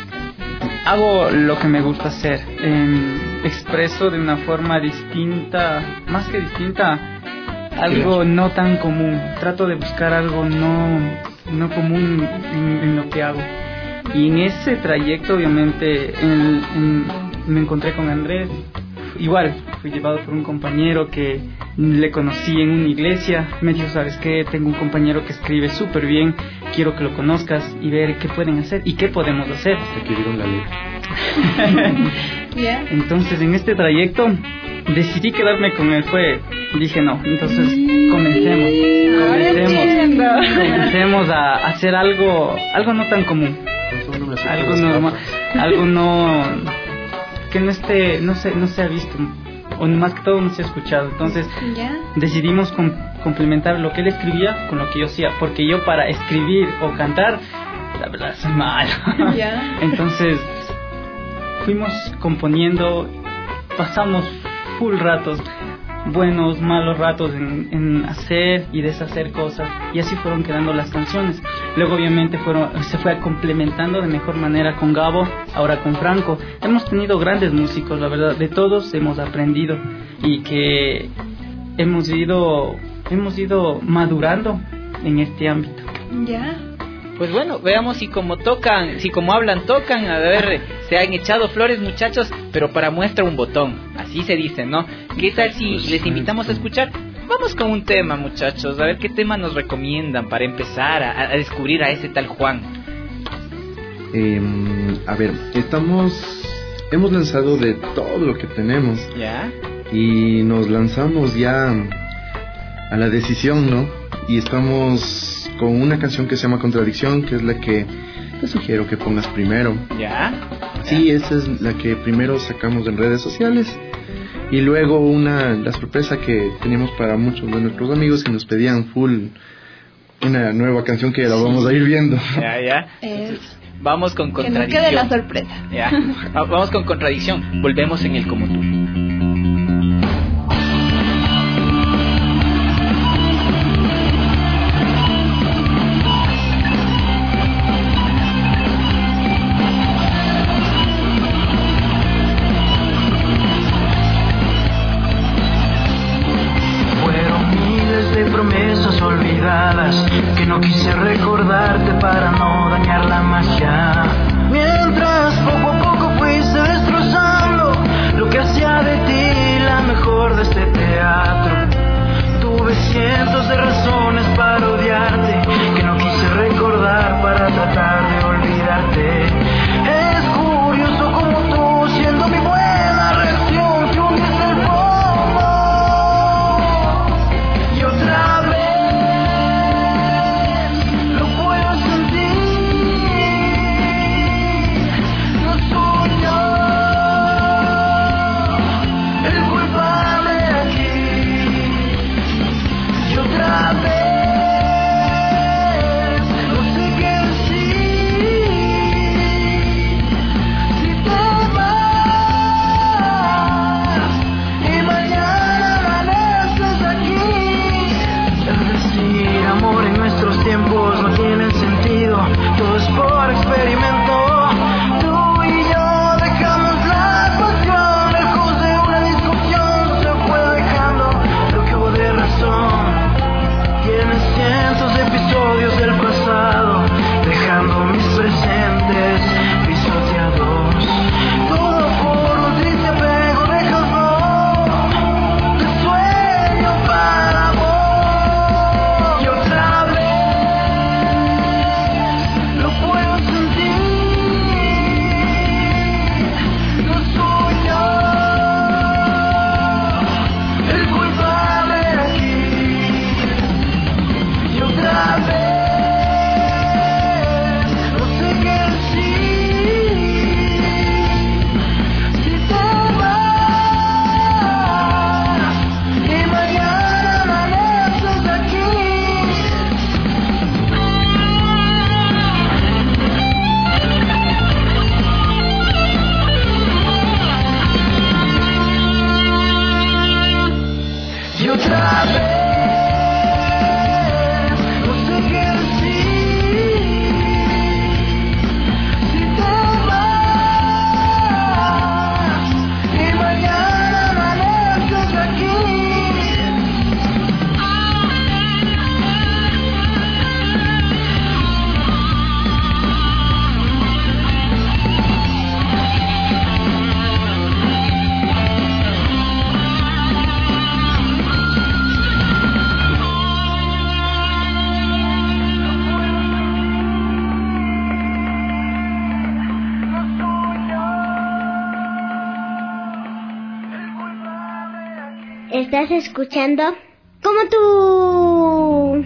hago lo que me gusta hacer. Eh, expreso de una forma distinta, más que distinta, algo no tan común. Trato de buscar algo no, no común en, en lo que hago. Y en ese trayecto, obviamente, en- en- me encontré con Andrés. Igual, fui llevado por un compañero que le conocí en una iglesia. Me dijo, ¿sabes qué? Tengo un compañero que escribe súper bien. Quiero que lo conozcas y ver qué pueden hacer y qué podemos hacer. Hasta que vieron la letra. Ya. Entonces, en este trayecto, decidí quedarme con él. Fue, dije, no, entonces comencemos. Ahora Comencemos, entiendo. comencemos a hacer algo, algo no tan común. Algo normal, algo no que no esté, no se, no se ha visto o más que todo no se ha escuchado. Entonces Ya. decidimos com- complementar lo que él escribía con lo que yo hacía, porque yo para escribir o cantar, la verdad soy malo. Ya. Entonces fuimos componiendo, pasamos full ratos, buenos, malos ratos en, en hacer y deshacer cosas, y así fueron quedando las canciones. Luego obviamente fueron, se fue complementando de mejor manera con Gabo, ahora con Franco. Hemos tenido grandes músicos, la verdad, de todos hemos aprendido y que hemos ido, hemos ido madurando en este ámbito. Ya. Pues bueno, veamos si como tocan, si como hablan, tocan. A ver, se han echado flores, muchachos, pero para muestra un botón. Así se dice, ¿no? ¿Qué tal si les invitamos a escuchar? Vamos con un tema, muchachos. A ver qué tema nos recomiendan para empezar a, a descubrir a ese tal Juan. Eh, A ver, estamos, hemos lanzado de todo lo que tenemos. ¿Ya? Y nos lanzamos ya a la decisión, ¿no? Y estamos con una canción que se llama Contradicción, que es la que te sugiero que pongas primero. ¿Ya? Sí, esa es la que primero sacamos en redes sociales. Y luego una, la sorpresa que teníamos para muchos de nuestros amigos que nos pedían full una nueva canción que la vamos a ir viendo. Ya, ya. Es... Vamos con Contradicción. Que no quede la sorpresa. Ya. Vamos con Contradicción. Volvemos en el Como Tú. Que no quise recordarte para no dañar la magia. Mientras poco a poco fuiste destrozando lo que hacía de ti la mejor de este teatro. Tuve cientos de razones para odiarte, que no quise recordar para tratar de olvidarte. Es curioso como tú, siendo mi buena reacción, te hundiste el fondo. Y otra vez tiempos no tienen sentido, todo es por experimento. Tú y yo dejamos la pasión lejos de una discusión, se fue dejando lo que hubo de razón. Tienes cientos de episodios del pasado, dejando mis presentes pisoteados. Todo por un triste apego, déjalo de sueño para vos. Y otra vez Estás escuchando Como Tú.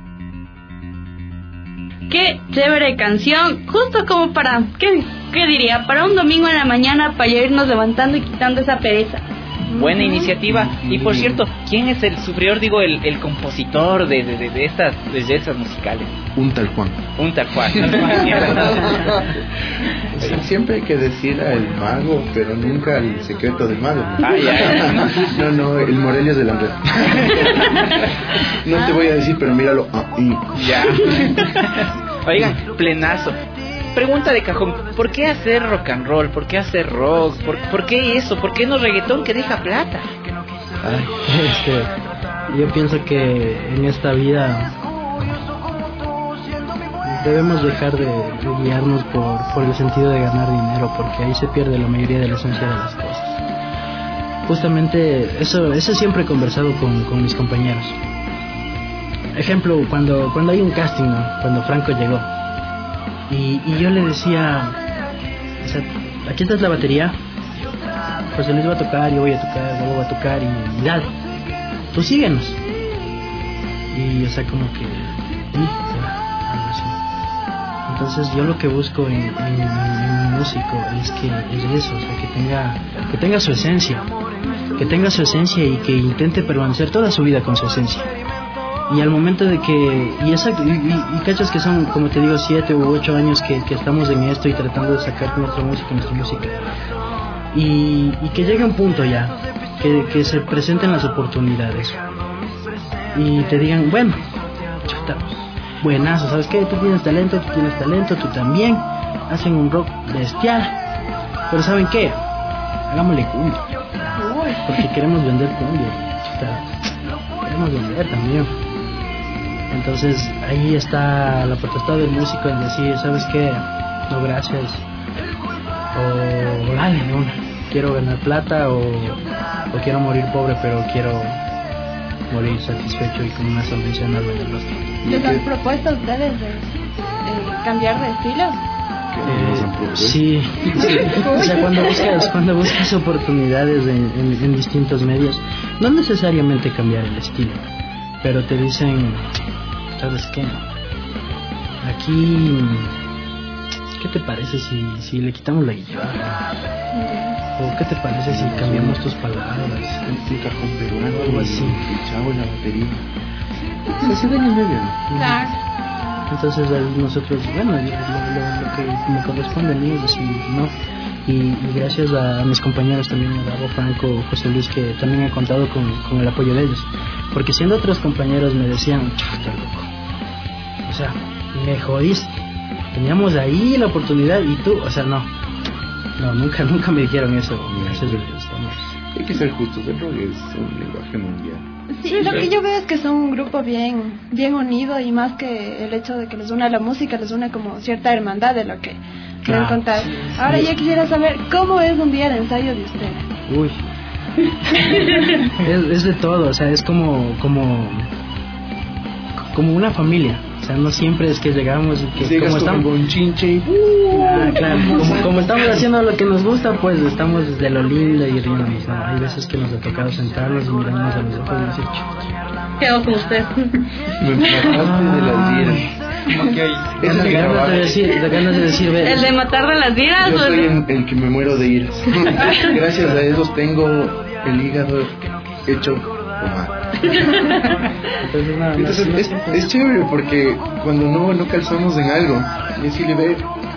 Qué chévere canción, justo como para, ¿qué, qué diría? Para un domingo en la mañana para ya irnos levantando y quitando esa pereza. Buena iniciativa. Y por cierto, ¿quién es el superior, digo, el, el compositor de, de, de, de estas bellezas musicales? Un tal Juan. Un tal Juan. Sí, siempre hay que decir al mago, pero nunca el secreto del mago. Ah, ya. No, no, el Morelia es del Andrés. No te voy a decir, pero míralo. Ah, y... Ya. Oigan, plenazo. Pregunta de cajón, ¿por qué hacer rock and roll? ¿Por qué hacer rock? ¿Por, por qué eso? ¿Por qué no reggaetón que deja plata? Ay, este, yo pienso que en esta vida debemos dejar de, de guiarnos por, por el sentido de ganar dinero, porque ahí se pierde la mayoría de la esencia de las cosas. Justamente eso, eso siempre he conversado con, con mis compañeros. Ejemplo, cuando, cuando hay un casting, ¿no? Cuando Franco llegó. Y, y yo le decía, sea, aquí está la batería, José Luis va a tocar, yo voy a tocar, Gabo va a tocar y, y dale, tú síguenos. Y o sea, como que y, algo así. Entonces yo lo que busco en, en, en un músico es que es eso, o sea, que tenga que tenga su esencia, que tenga su esencia y que intente permanecer toda su vida con su esencia. Y al momento de que y exacto y, y, y cachas que son, como te digo, siete u ocho años que, que estamos en esto y tratando de sacar nuestra música, nuestra música. Y, y que llegue un punto ya, que, que se presenten las oportunidades y te digan, bueno, chuta, buenazo, ¿sabes qué? Tú tienes talento, tú tienes talento, tú también. Hacen un rock bestial, pero ¿saben qué? Hagámosle cumbia, porque queremos vender cumbia, chuta, queremos vender también. Entonces ahí está la potestad del músico en decir, ¿sabes qué? No, gracias. O dale, no, quiero ganar plata o, o quiero morir pobre, pero quiero morir satisfecho y con una sonrisa enorme en el rostro. ¿Les han propuesto a ustedes de, de cambiar de estilo? Eh, sí, sí. O sea, cuando buscas, cuando buscas oportunidades en, en, en distintos medios, no necesariamente cambiar el estilo, pero te dicen, ¿sabes qué? Aquí, ¿qué te parece si, si le quitamos la guitarra? ¿O qué te parece si cambiamos tus palabras? Un cajón peruano, algo así. Chavo en la batería. Se hace daño medio, ¿no? Claro. Entonces ahí nosotros, bueno, lo, lo, lo que me corresponde a mí es decir, ¿no? Y, y gracias a mis compañeros también, a Gabo, Franco, José Luis, que también he contado con, con el apoyo de ellos. Porque siendo otros compañeros me decían, chuta, loco, o sea, me jodiste. Teníamos ahí la oportunidad y tú, o sea, no, no, nunca, nunca me dijeron eso. Gracias a Dios, estamos. Hay que ser justos, el rock es un lenguaje mundial. Sí, lo que yo veo es que son un grupo bien, bien unido y más que el hecho de que les una la música, les une como cierta hermandad de lo que me han contado. Ahora yo quisiera saber cómo es un día de ensayo de ustedes. Uy, es, es de todo, o sea, es como, como, como una familia. O sea, no siempre es que llegamos y que Llegas como estamos con chinche y uh, ah, claro, como, como estamos haciendo lo que nos gusta, pues estamos desde lo lindo y riéndonos, ¿no? Hay veces que nos ha tocado sentarnos y mirarnos a los ojos y decir, ¿qué hago con usted? Me mataste de las viras. Ese es el ganas de decir, de ganas de decir, ve, ¿El de matar de las viras? Yo o soy el... el, el que me muero de iras. Gracias a esos tengo el hígado hecho pomada. Entonces, nada, Entonces no, es, no, es chévere porque cuando no, no calzamos en algo, y decirle, ve,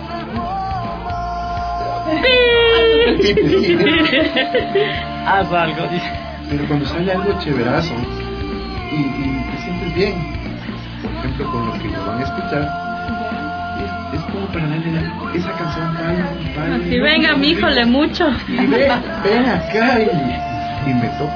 haz algo, dice. pero cuando sale algo chéverazo y, y te sientes bien, por ejemplo, con lo que lo van a escuchar, es, es como para darle esa canción tan, tan Así venga, mi hijo, le mucho. y ve, ven acá y, y me toca.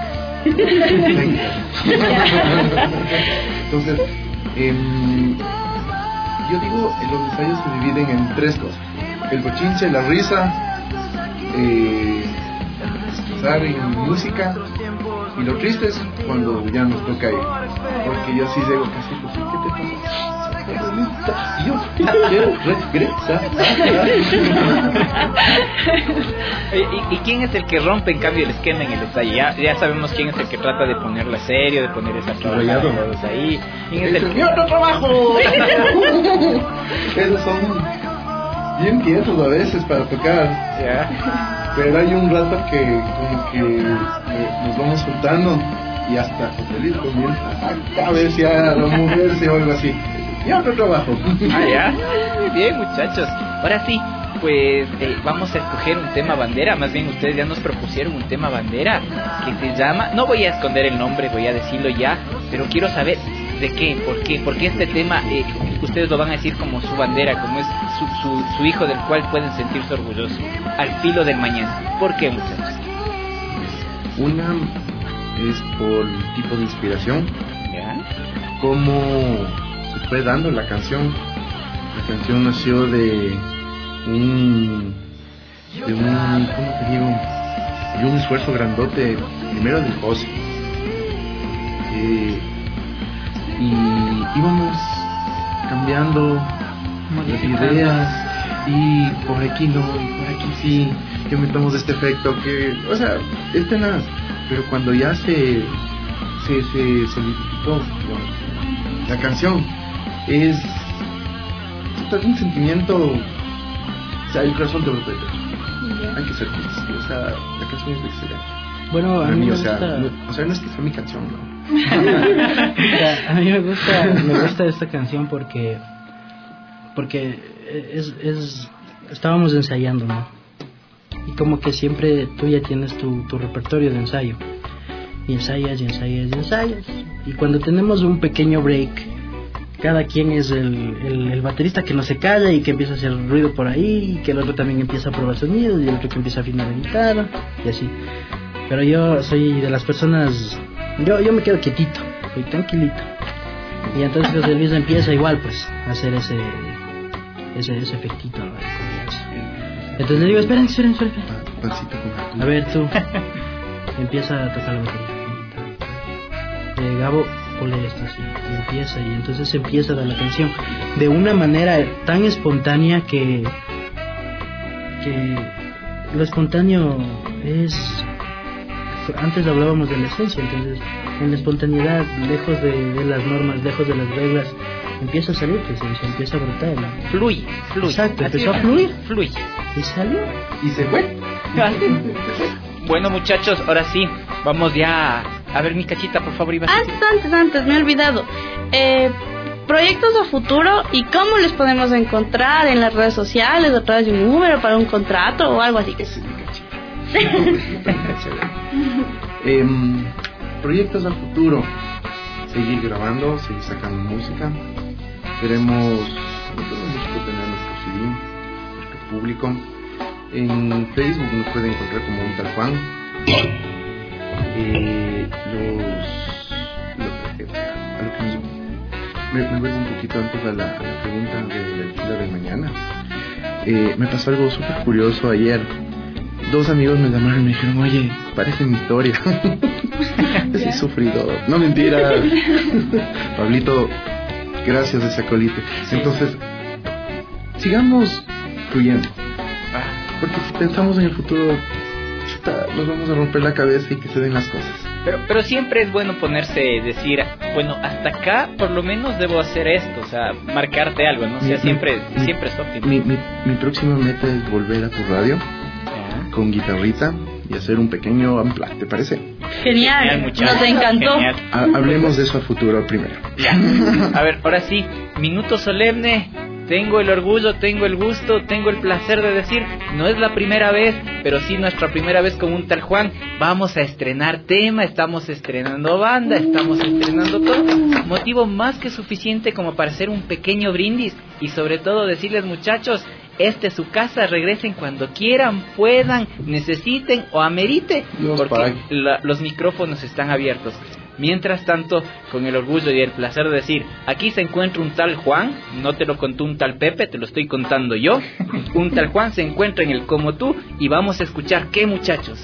Entonces, eh, yo digo, los ensayos se dividen en tres cosas: el bochinche, la risa, eh, estar en música, y lo triste es cuando ya nos toca ir, porque yo sí digo casi, pues, ¿qué te pasa? Yo quiero regresar. ¿Y, ¿Y quién es el que rompe en cambio el esquema en el ensayo? Ya, ya sabemos quién es el que trata de ponerla serio, de poner esa trabajada ahí. ¿Quién es el ¡Mi otro trabajo! Esos son bien tiesos a veces para tocar. ¿Ya? Pero hay un rato que como que eh, nos vamos soltando y hasta José Luis comienza a cabecear, a moverse o algo así. Y otro trabajo. Ah, ya. Muy bien, muchachos. Ahora sí, pues eh, vamos a escoger un tema bandera. Más bien, ustedes ya nos propusieron un tema bandera que se llama. No voy a esconder el nombre, voy a decirlo ya. Pero quiero saber de qué, por qué, porque este tema eh, ustedes lo van a decir como su bandera, como es su, su, su hijo del cual pueden sentirse orgullosos. Al filo del mañana. ¿Por qué, muchachos? Una es por tipo de inspiración. ¿Ya? Cómo fue dando la canción. La canción nació de un de un ¿cómo te digo? De un esfuerzo grandote primero de José, eh, y íbamos cambiando las ideas, y por aquí no, y por aquí sí, que metamos este efecto, que, o sea, es tenaz, pero cuando ya se, se, se solidificó la, la canción, es, es un sentimiento, o sea, el corazón te lo puede ver, hay que ser justos, o sea, la canción es excelente. Bueno, a Para mí mí, me o sea, gusta... no, o sea, no es que sea mi canción, ¿no? O sea, a mí me gusta, me gusta esta canción porque, porque es, es, estábamos ensayando, ¿no? Y como que siempre tú ya tienes tu, tu repertorio de ensayo. Y ensayas, y ensayas, y ensayas. Y cuando tenemos un pequeño break, cada quien es el, el, el baterista que no se calla y que empieza a hacer ruido por ahí, y que el otro también empieza a probar sonidos, y el otro que empieza a afinar la guitarra, y así. Pero yo soy de las personas, yo, yo me quedo quietito, soy tranquilito. Y entonces José Luis empieza igual, pues, a hacer ese, ese, ese efectito, ¿no? De confianza. Entonces le digo, esperen, esperen, esperen. A ver, tú. Empieza a tocar la batería. Eh, Gabo, ponle esto así. Y empieza, y entonces empieza a dar la canción de una manera tan espontánea que, que lo espontáneo es... Antes hablábamos de la esencia, entonces en la espontaneidad, lejos de, de las normas, lejos de las reglas, empieza a salir tu esencia, empieza a brotar. ¿No? Fluye, fluye. Exacto, Así empezó es. a fluir. Fluye. Y salió. Y se fue. Bueno, muchachos, ahora sí, vamos ya a ver mi cachita, por favor. Ibas a decir. Antes, antes, antes, me he olvidado. Eh, proyectos a futuro y cómo les podemos encontrar en las redes sociales, a través de un número para un contrato o algo así. eh, proyectos al futuro, seguir grabando, seguir sacando música. Queremos nosotros tener nuestro C D, nuestro público. En Facebook nos pueden encontrar como un tal Juan. Eh, los, lo, eh, a lo que nos, me, me vuelvo un poquito antes a la, a la pregunta de la fila de mañana. Eh, me pasó algo súper curioso ayer. Dos amigos me llamaron y me dijeron, oye, parece mi historia. Yo soy sufrido. No, mentira. Pablito, gracias de ese acolite. Entonces, sigamos fluyendo. Porque si pensamos en el futuro, chuta, nos vamos a romper la cabeza y que se den las cosas. Pero, pero siempre es bueno ponerse, decir, bueno, hasta acá por lo menos debo hacer esto, o sea, marcarte algo, ¿no? O sea, Mi- siempre, mi- siempre es óptimo. Mi, mi, mi próxima meta es volver a tu radio con guitarrita y hacer un pequeño unplugged, ¿te parece? Genial, nos encantó. Genial. Ha- hablemos de eso a futuro primero. Ya. A ver, ahora sí, minuto solemne. Tengo el orgullo, tengo el gusto, tengo el placer de decir, no es la primera vez, pero sí nuestra primera vez con un tal Juan. Vamos a estrenar tema, estamos estrenando banda, estamos estrenando todo. Motivo más que suficiente como para hacer un pequeño brindis y sobre todo decirles, muchachos, esta es su casa, regresen cuando quieran, puedan, necesiten o amerite, Dios porque pague. la- los micrófonos están abiertos. Mientras tanto, con el orgullo y el placer de decir, aquí se encuentra un tal Juan, no te lo contó un tal Pepe, te lo estoy contando yo. Un tal Juan se encuentra en el Como Tú y vamos a escuchar ¿qué, muchachos?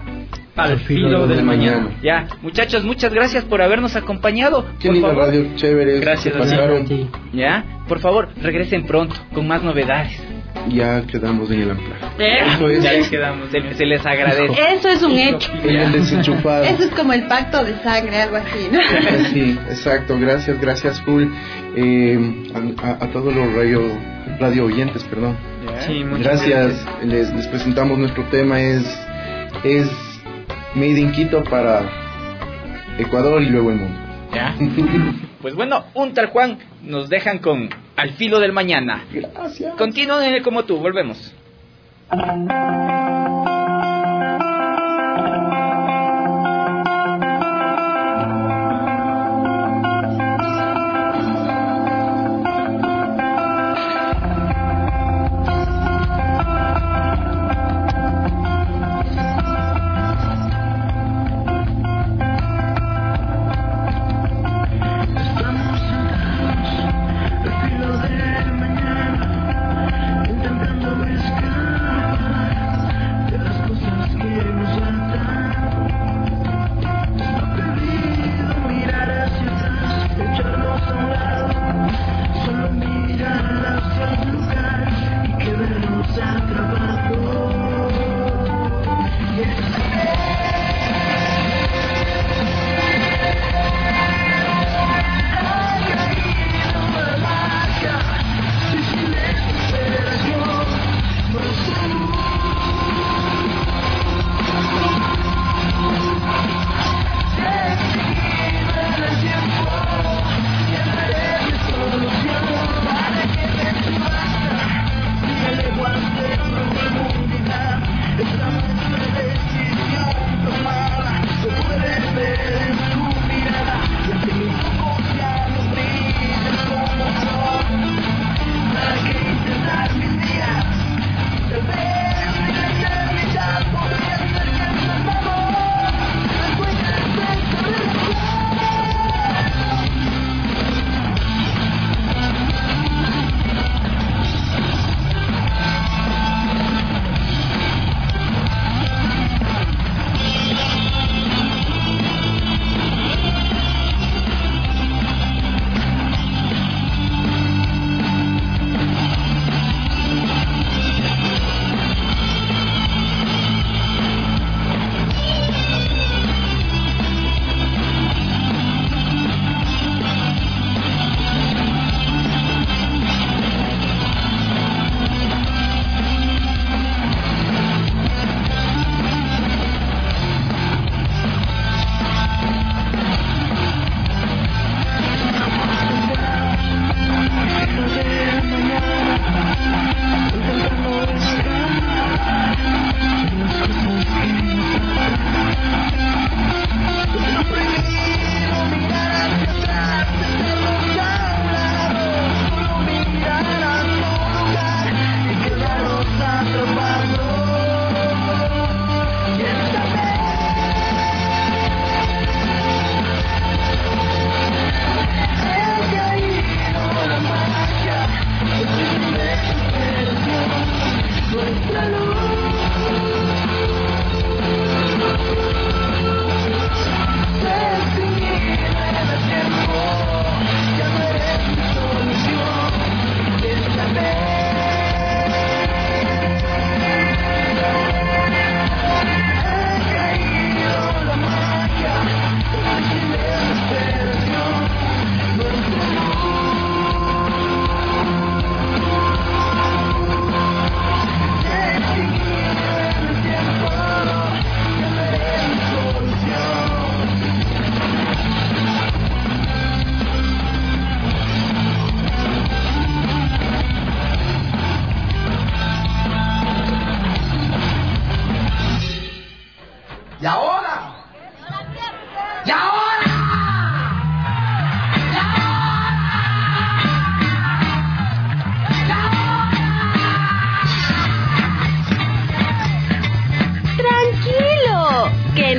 Al filo del mañana. Ya, muchachos, muchas gracias por habernos acompañado. Qué Por linda favor. radio, chévere. Gracias, se pasaron. Ya, por favor, regresen pronto con más novedades. Ya quedamos en el unplugged. Eh. Eso es. Ya les quedamos, se, se les agradece. Eso es un hecho. En el desenchufado. Eso es como el pacto de sangre, algo así, ¿no? Sí, exacto. Gracias, gracias, full. Eh, a, a- a todos los radio, radio oyentes, perdón. Sí, muchas Gracias. Les, les presentamos nuestro tema. Es, es Made in Quito para Ecuador y luego el mundo. Ya. Pues bueno, un tal Juan nos dejan con Al filo del mañana. Gracias. Continúen en el Como Tú, volvemos. Intentando escapar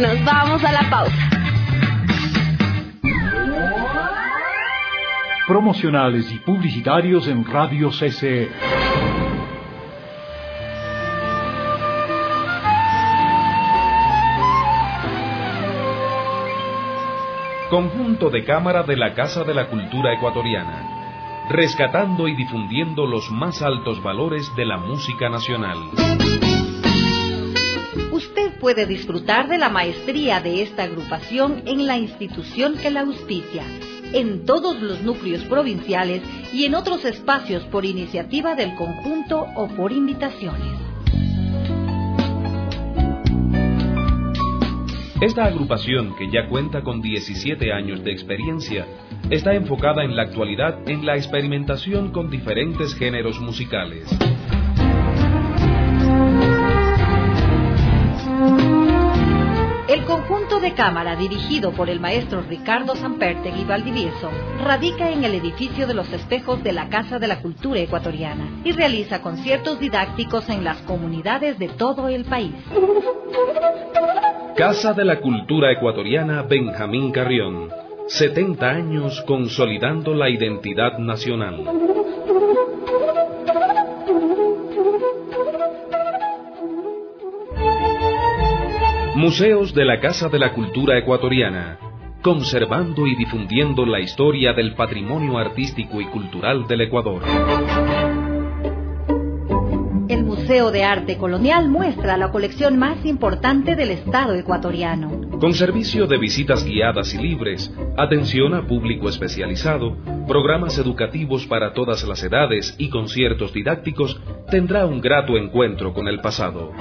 nos vamos a la pausa. Promocionales y publicitarios en Radio C C E. Conjunto de cámara de la Casa de la Cultura Ecuatoriana, rescatando y difundiendo los más altos valores de la música nacional. Usted puede disfrutar de la maestría de esta agrupación en la institución que la auspicia, en todos los núcleos provinciales y en otros espacios por iniciativa del conjunto o por invitaciones. Esta agrupación, que ya cuenta con diecisiete años de experiencia, está enfocada en la actualidad en la experimentación con diferentes géneros musicales. El conjunto de cámara, dirigido por el maestro Ricardo Sampertegui Valdivieso, radica en el edificio de los espejos de la Casa de la Cultura Ecuatoriana y realiza conciertos didácticos en las comunidades de todo el país. Casa de la Cultura Ecuatoriana Benjamín Carrión, setenta años consolidando la identidad nacional. Museos de la Casa de la Cultura Ecuatoriana, conservando y difundiendo la historia del patrimonio artístico y cultural del Ecuador. El Museo de Arte Colonial muestra la colección más importante del Estado ecuatoriano. Con servicio de visitas guiadas y libres, atención a público especializado, programas educativos para todas las edades y conciertos didácticos, tendrá un grato encuentro con el pasado.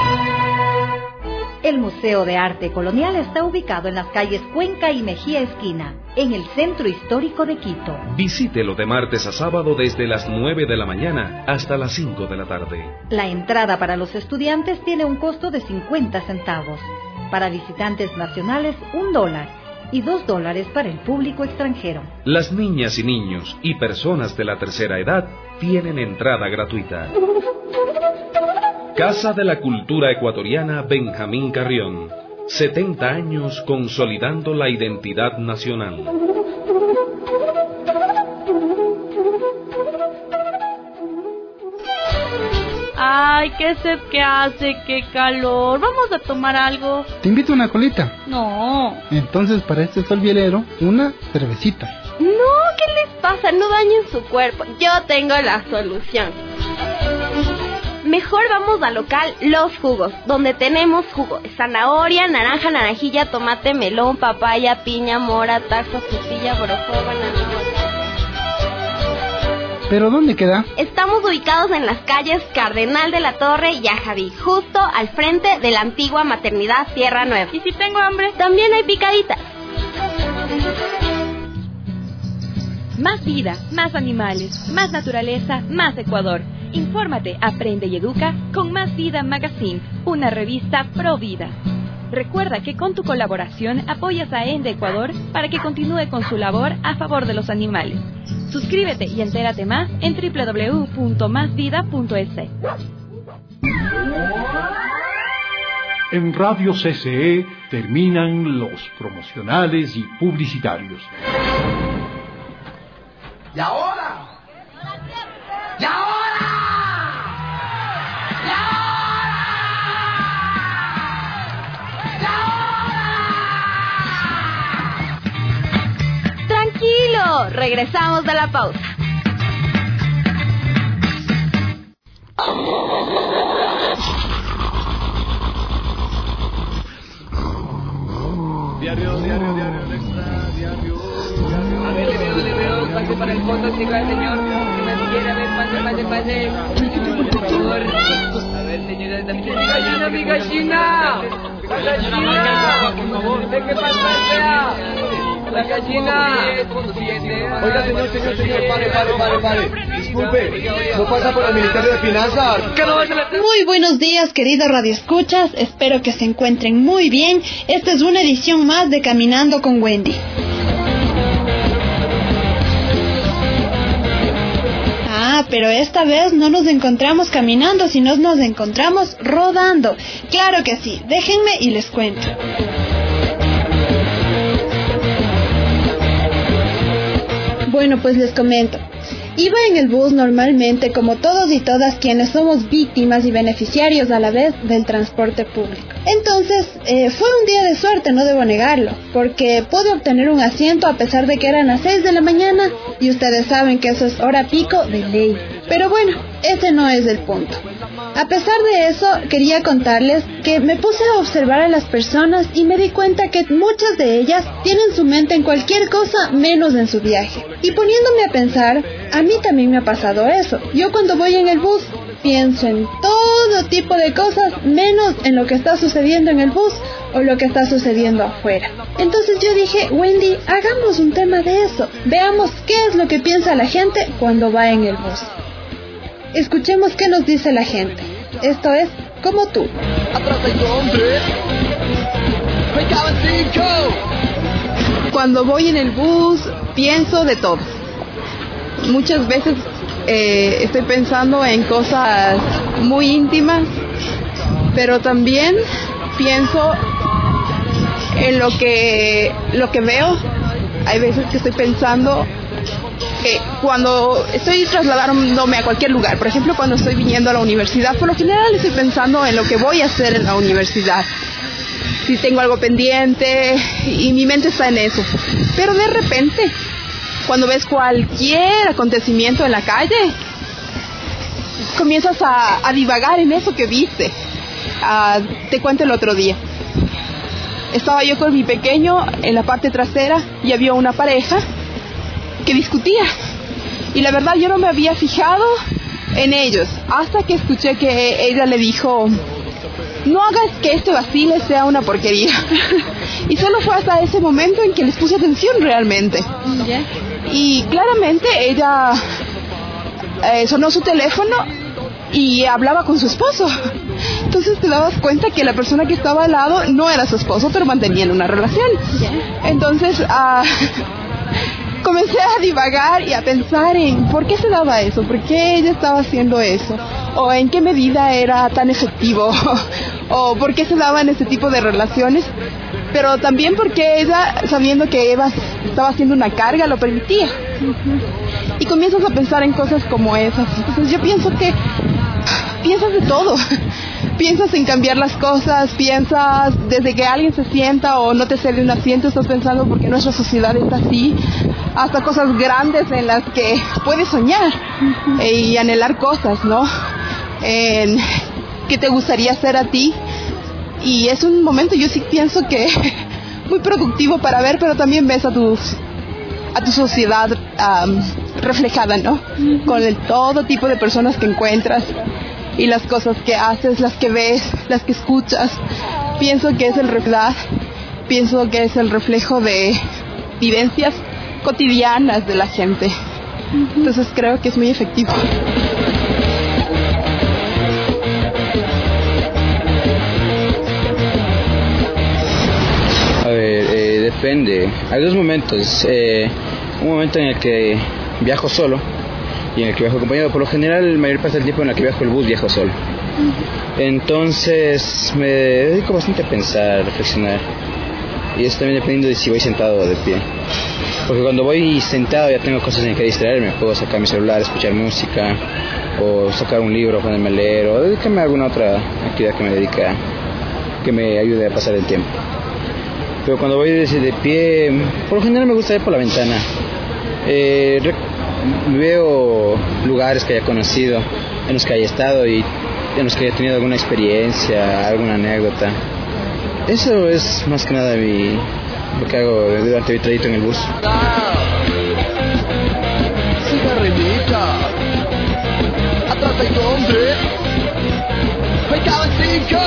El Museo de Arte Colonial está ubicado en las calles Cuenca y Mejía Esquina, en el centro histórico de Quito. Visítelo de martes a sábado desde las nueve de la mañana hasta las cinco de la tarde. La entrada para los estudiantes tiene un costo de cincuenta centavos. Para visitantes nacionales, un dólar. Y dos dólares para el público extranjero. Las niñas y niños y personas de la tercera edad tienen entrada gratuita. Casa de la Cultura Ecuatoriana Benjamín Carrión, setenta años consolidando la identidad nacional. Ay, qué sed que hace, qué calor. Vamos a tomar algo. Te invito a una colita. No. Entonces, para este sol vielero, una cervecita. No, ¿qué les pasa? No dañen su cuerpo. Yo tengo la solución. Mejor vamos al local Los Jugos, donde tenemos jugo de zanahoria, naranja, naranjilla, tomate, melón, papaya, piña, mora, taxa, frutilla, borojó, banana. ¿Pero dónde queda? Estamos ubicados en las calles Cardenal de la Torre y Yajaví, justo al frente de la antigua maternidad Tierra Nueva. ¿Y si tengo hambre? También hay picaditas. Más vida, más animales, más naturaleza, más Ecuador. Infórmate, aprende y educa con Más Vida Magazine, una revista pro vida. Recuerda que con tu colaboración apoyas a ENDE Ecuador para que continúe con su labor a favor de los animales. Suscríbete y entérate más en doble u doble u doble u punto más vida punto es. En Radio C C E terminan los promocionales y publicitarios. ¿Y ahora? ¿Y ahora? Tranquilo, regresamos de la pausa. Diario, diario, diario, extra, diario, diario. A ver, le veo, le veo, pase para el fondo, siga el señor. Que me quiere, a ver, pase, pase, pase. Por favor. A ver, señora, también. ¡Mi gallina, mi gallina! ¡La gallina! Por favor. ¿De qué pasa? La gallina. Oiga, señor, señor, señor, pare, pare, pare, pare. Disculpe, ¿no pasa por el Ministerio de Finanzas? Muy buenos días, queridos radioescuchas. Espero que se encuentren muy bien. Esta es una edición más de Caminando con Wendy. Ah, pero esta vez no nos encontramos caminando, sino nos encontramos rodando. Claro que sí, déjenme y les cuento. Bueno, pues les comento. Iba en el bus normalmente, como todos y todas quienes somos víctimas y beneficiarios a la vez del transporte público. Entonces, eh, fue un día de suerte, no debo negarlo, porque pude obtener un asiento a pesar de que eran las seis de la mañana, y ustedes saben que eso es hora pico de ley. Pero bueno, ese no es el punto. A pesar de eso, quería contarles que me puse a observar a las personas y me di cuenta que muchas de ellas tienen su mente en cualquier cosa menos en su viaje. Y poniéndome a pensar, a mí también me ha pasado eso. Yo cuando voy en el bus pienso en todo tipo de cosas menos en lo que está sucediendo en el bus o lo que está sucediendo afuera. Entonces yo dije, Wendy, hagamos un tema de eso. Veamos qué es lo que piensa la gente cuando va en el bus. Escuchemos qué nos dice la gente. Esto es Como Tú. Cuando voy en el bus, pienso de todo. Muchas veces eh, estoy pensando en cosas muy íntimas, pero también pienso en lo que, lo que veo. Hay veces que estoy pensando que cuando estoy trasladándome a cualquier lugar, por ejemplo cuando estoy viniendo a la universidad, por lo general estoy pensando en lo que voy a hacer en la universidad, si tengo algo pendiente, y mi mente está en eso. Pero de repente, cuando ves cualquier acontecimiento en la calle, comienzas a, a divagar en eso que viste. Uh, te cuento el otro día. Estaba yo con mi pequeño en la parte trasera y había una pareja que discutía. Y la verdad yo no me había fijado en ellos hasta que escuché que ella le dijo: no hagas que este vacile sea una porquería. Y solo fue hasta ese momento en que les puse atención realmente. Yeah. Y claramente ella eh, sonó su teléfono y hablaba con su esposo. Entonces te dabas cuenta que la persona que estaba al lado no era su esposo, pero mantenían una relación. Yeah. Entonces uh, comencé a divagar y a pensar en por qué se daba eso, por qué ella estaba haciendo eso, o en qué medida era tan efectivo, o por qué se daban ese tipo de relaciones, pero también porque ella, sabiendo que Eva estaba haciendo una carga, lo permitía. Uh-huh. Y comienzas a pensar en cosas como esas. Entonces yo pienso que piensas de todo. Piensas en cambiar las cosas, piensas desde que alguien se sienta o no te cede un asiento, estás pensando porque nuestra sociedad está así, hasta cosas grandes en las que puedes soñar uh-huh. eh, y anhelar cosas, ¿no? En qué te gustaría hacer a ti. Y es un momento, yo sí pienso que muy productivo para ver, pero también ves a tus a tu sociedad um, reflejada, ¿no? Uh-huh. Con el, todo tipo de personas que encuentras y las cosas que haces, las que ves, las que escuchas. Pienso que es el reflejo, pienso que es el reflejo de vivencias cotidianas de la gente. Uh-huh. Entonces creo que es muy efectivo. A ver, eh, depende. Hay dos momentos. Eh, un momento en el que viajo solo y en el que viajo acompañado. Por lo general, la mayor parte del tiempo en el que viajo el bus, viajo solo. Uh-huh. Entonces, me dedico bastante a pensar, a reflexionar. Y eso también dependiendo de si voy sentado o de pie. Porque cuando voy sentado ya tengo cosas en que distraerme. Puedo sacar mi celular, escuchar música, o sacar un libro, ponerme a leer, o dedicarme a alguna otra actividad que me dedica, que me ayude a pasar el tiempo. Pero cuando voy desde de pie, por lo general me gusta ver por la ventana. Eh, rec- veo lugares que haya conocido, en los que haya estado y en los que haya tenido alguna experiencia, alguna anécdota. Eso es más que nada mi, lo que hago durante mi trayecto en el bus. Atrás hay hombre, me caben cinco.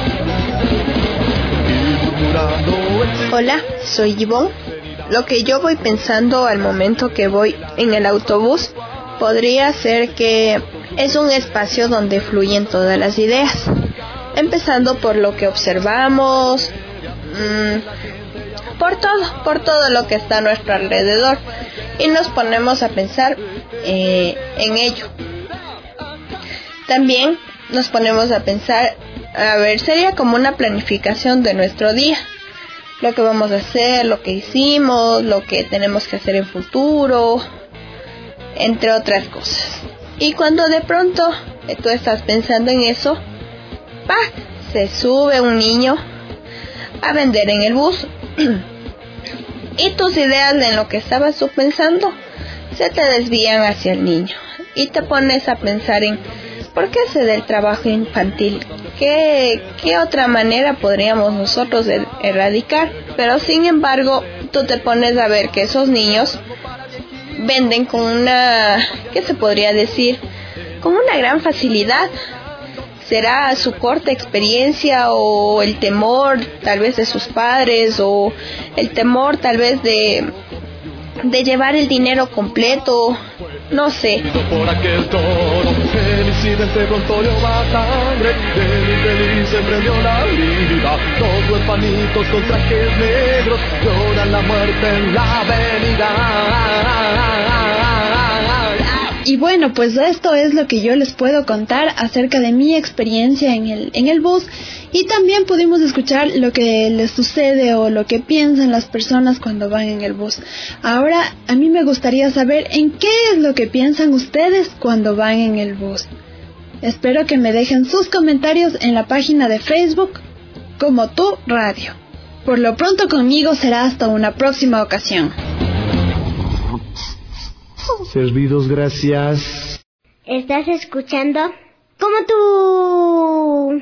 Hola, soy Yvonne. Lo que yo voy pensando al momento que voy en el autobús podría ser que es un espacio donde fluyen todas las ideas, empezando por lo que observamos, mmm, por todo, por todo lo que está a nuestro alrededor, y nos ponemos a pensar eh, en ello. También nos ponemos a pensar, a ver, sería como una planificación de nuestro día. lo que vamos a hacer, lo que hicimos, lo que tenemos que hacer en futuro, entre otras cosas. Y cuando de pronto tú estás pensando en eso, ¡pah!, se sube un niño a vender en el bus y tus ideas en lo que estabas tú pensando se te desvían hacia el niño y te pones a pensar en ¿por qué se da el trabajo infantil? ¿Qué, qué otra manera podríamos nosotros er- erradicar? Pero sin embargo, tú te pones a ver que esos niños venden con una, ¿qué se podría decir? Con una gran facilidad. ¿Será su corta experiencia o el temor tal vez de sus padres o el temor tal vez de, de llevar el dinero completo? No sé. Por aquel toro, el incidente pronto le va sangre, el infeliz emprendió la vida, dos huerfanitos con trajes negros lloran la muerte en la avenida. Y bueno, pues esto es lo que yo les puedo contar acerca de mi experiencia en el, en el bus. Y también pudimos escuchar lo que les sucede o lo que piensan las personas cuando van en el bus. Ahora, a mí me gustaría saber en qué es lo que piensan ustedes cuando van en el bus. Espero que me dejen sus comentarios en la página de Facebook Como Tú Radio. Por lo pronto conmigo será hasta una próxima ocasión. Servidos, gracias. ¿Estás escuchando? Como tú.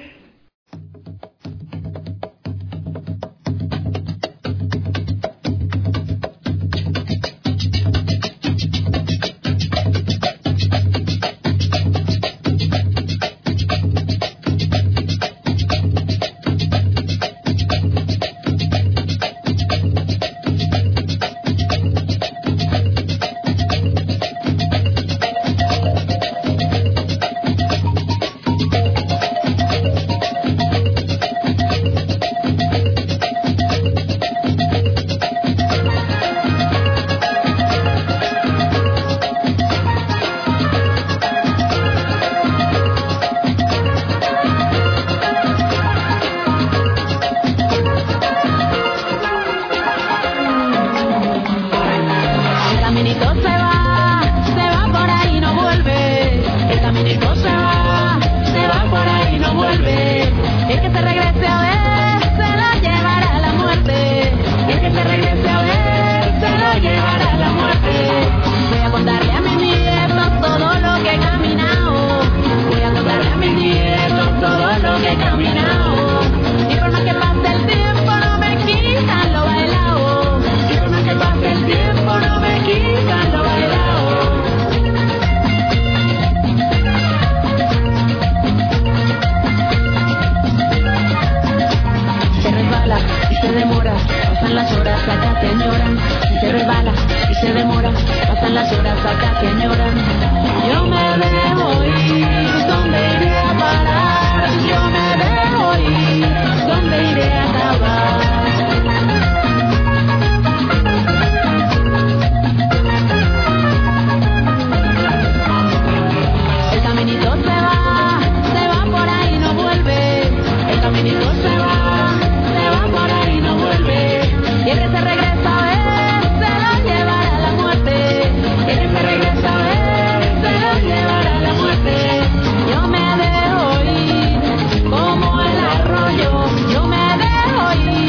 Como el arroyo, yo me dejo ir.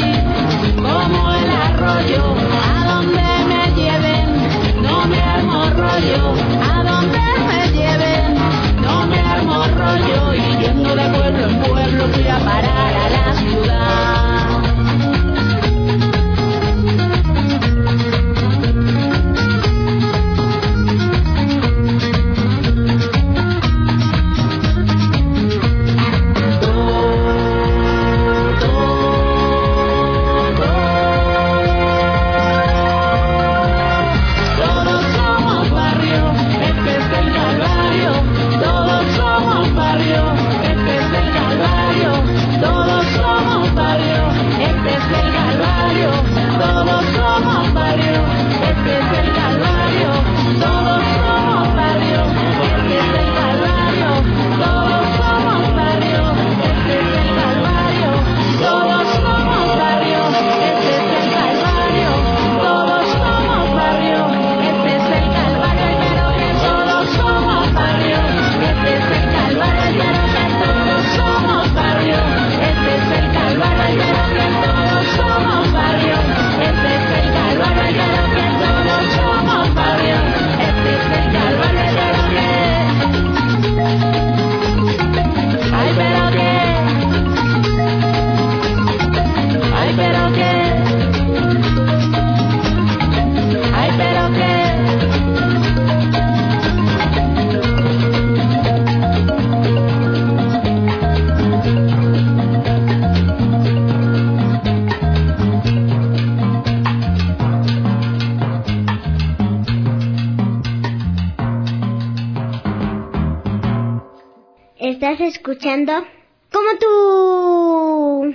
Estás escuchando como tú.